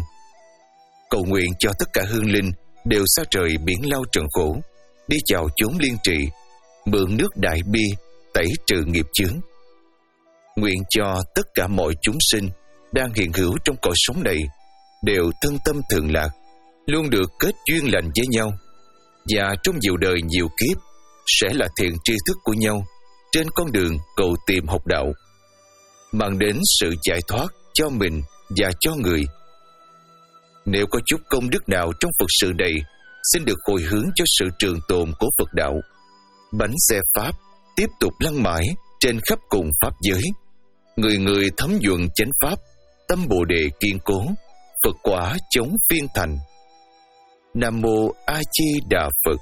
Cầu nguyện cho tất cả hương linh đều xa trời biển lao trần khổ, đi chào chốn liên trị, mượn nước đại bi tẩy trừ nghiệp chướng. Nguyện cho tất cả mọi chúng sinh đang hiện hữu trong cõi sống này đều thân tâm thường lạc, luôn được kết duyên lành với nhau, và trong nhiều đời nhiều kiếp sẽ là thiện tri thức của nhau trên con đường cầu tìm học đạo, mang đến sự giải thoát cho mình và cho người. Nếu có chút công đức nào trong Phật sự này, xin được hồi hướng cho sự trường tồn của Phật đạo. Bánh xe Pháp tiếp tục lăn mãi trên khắp cùng Pháp giới. Người người thấm nhuần chánh Pháp, tâm Bồ Đề kiên cố, Phật quả chống phiên thành. Nam Mô A Di Đà Phật.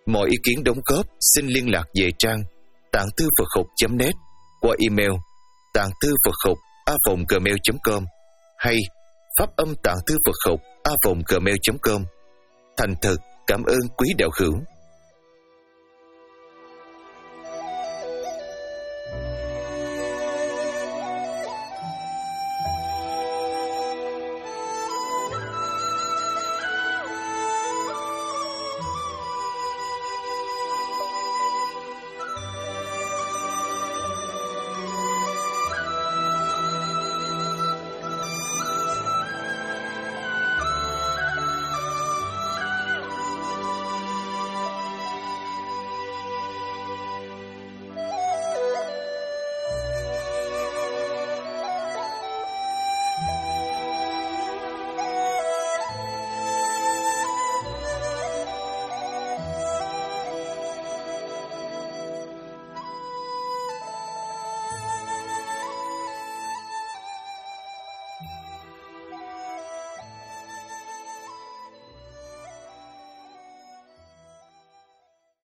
Mọi ý kiến đóng góp xin liên lạc về trang tạng thư Phật học chấm net qua email tạng thư Phật học a vòng gmail chấm com hay pháp âm tạng thư Phật học a vòng gmail chấm com. Thành thật cảm ơn quý đạo hữu.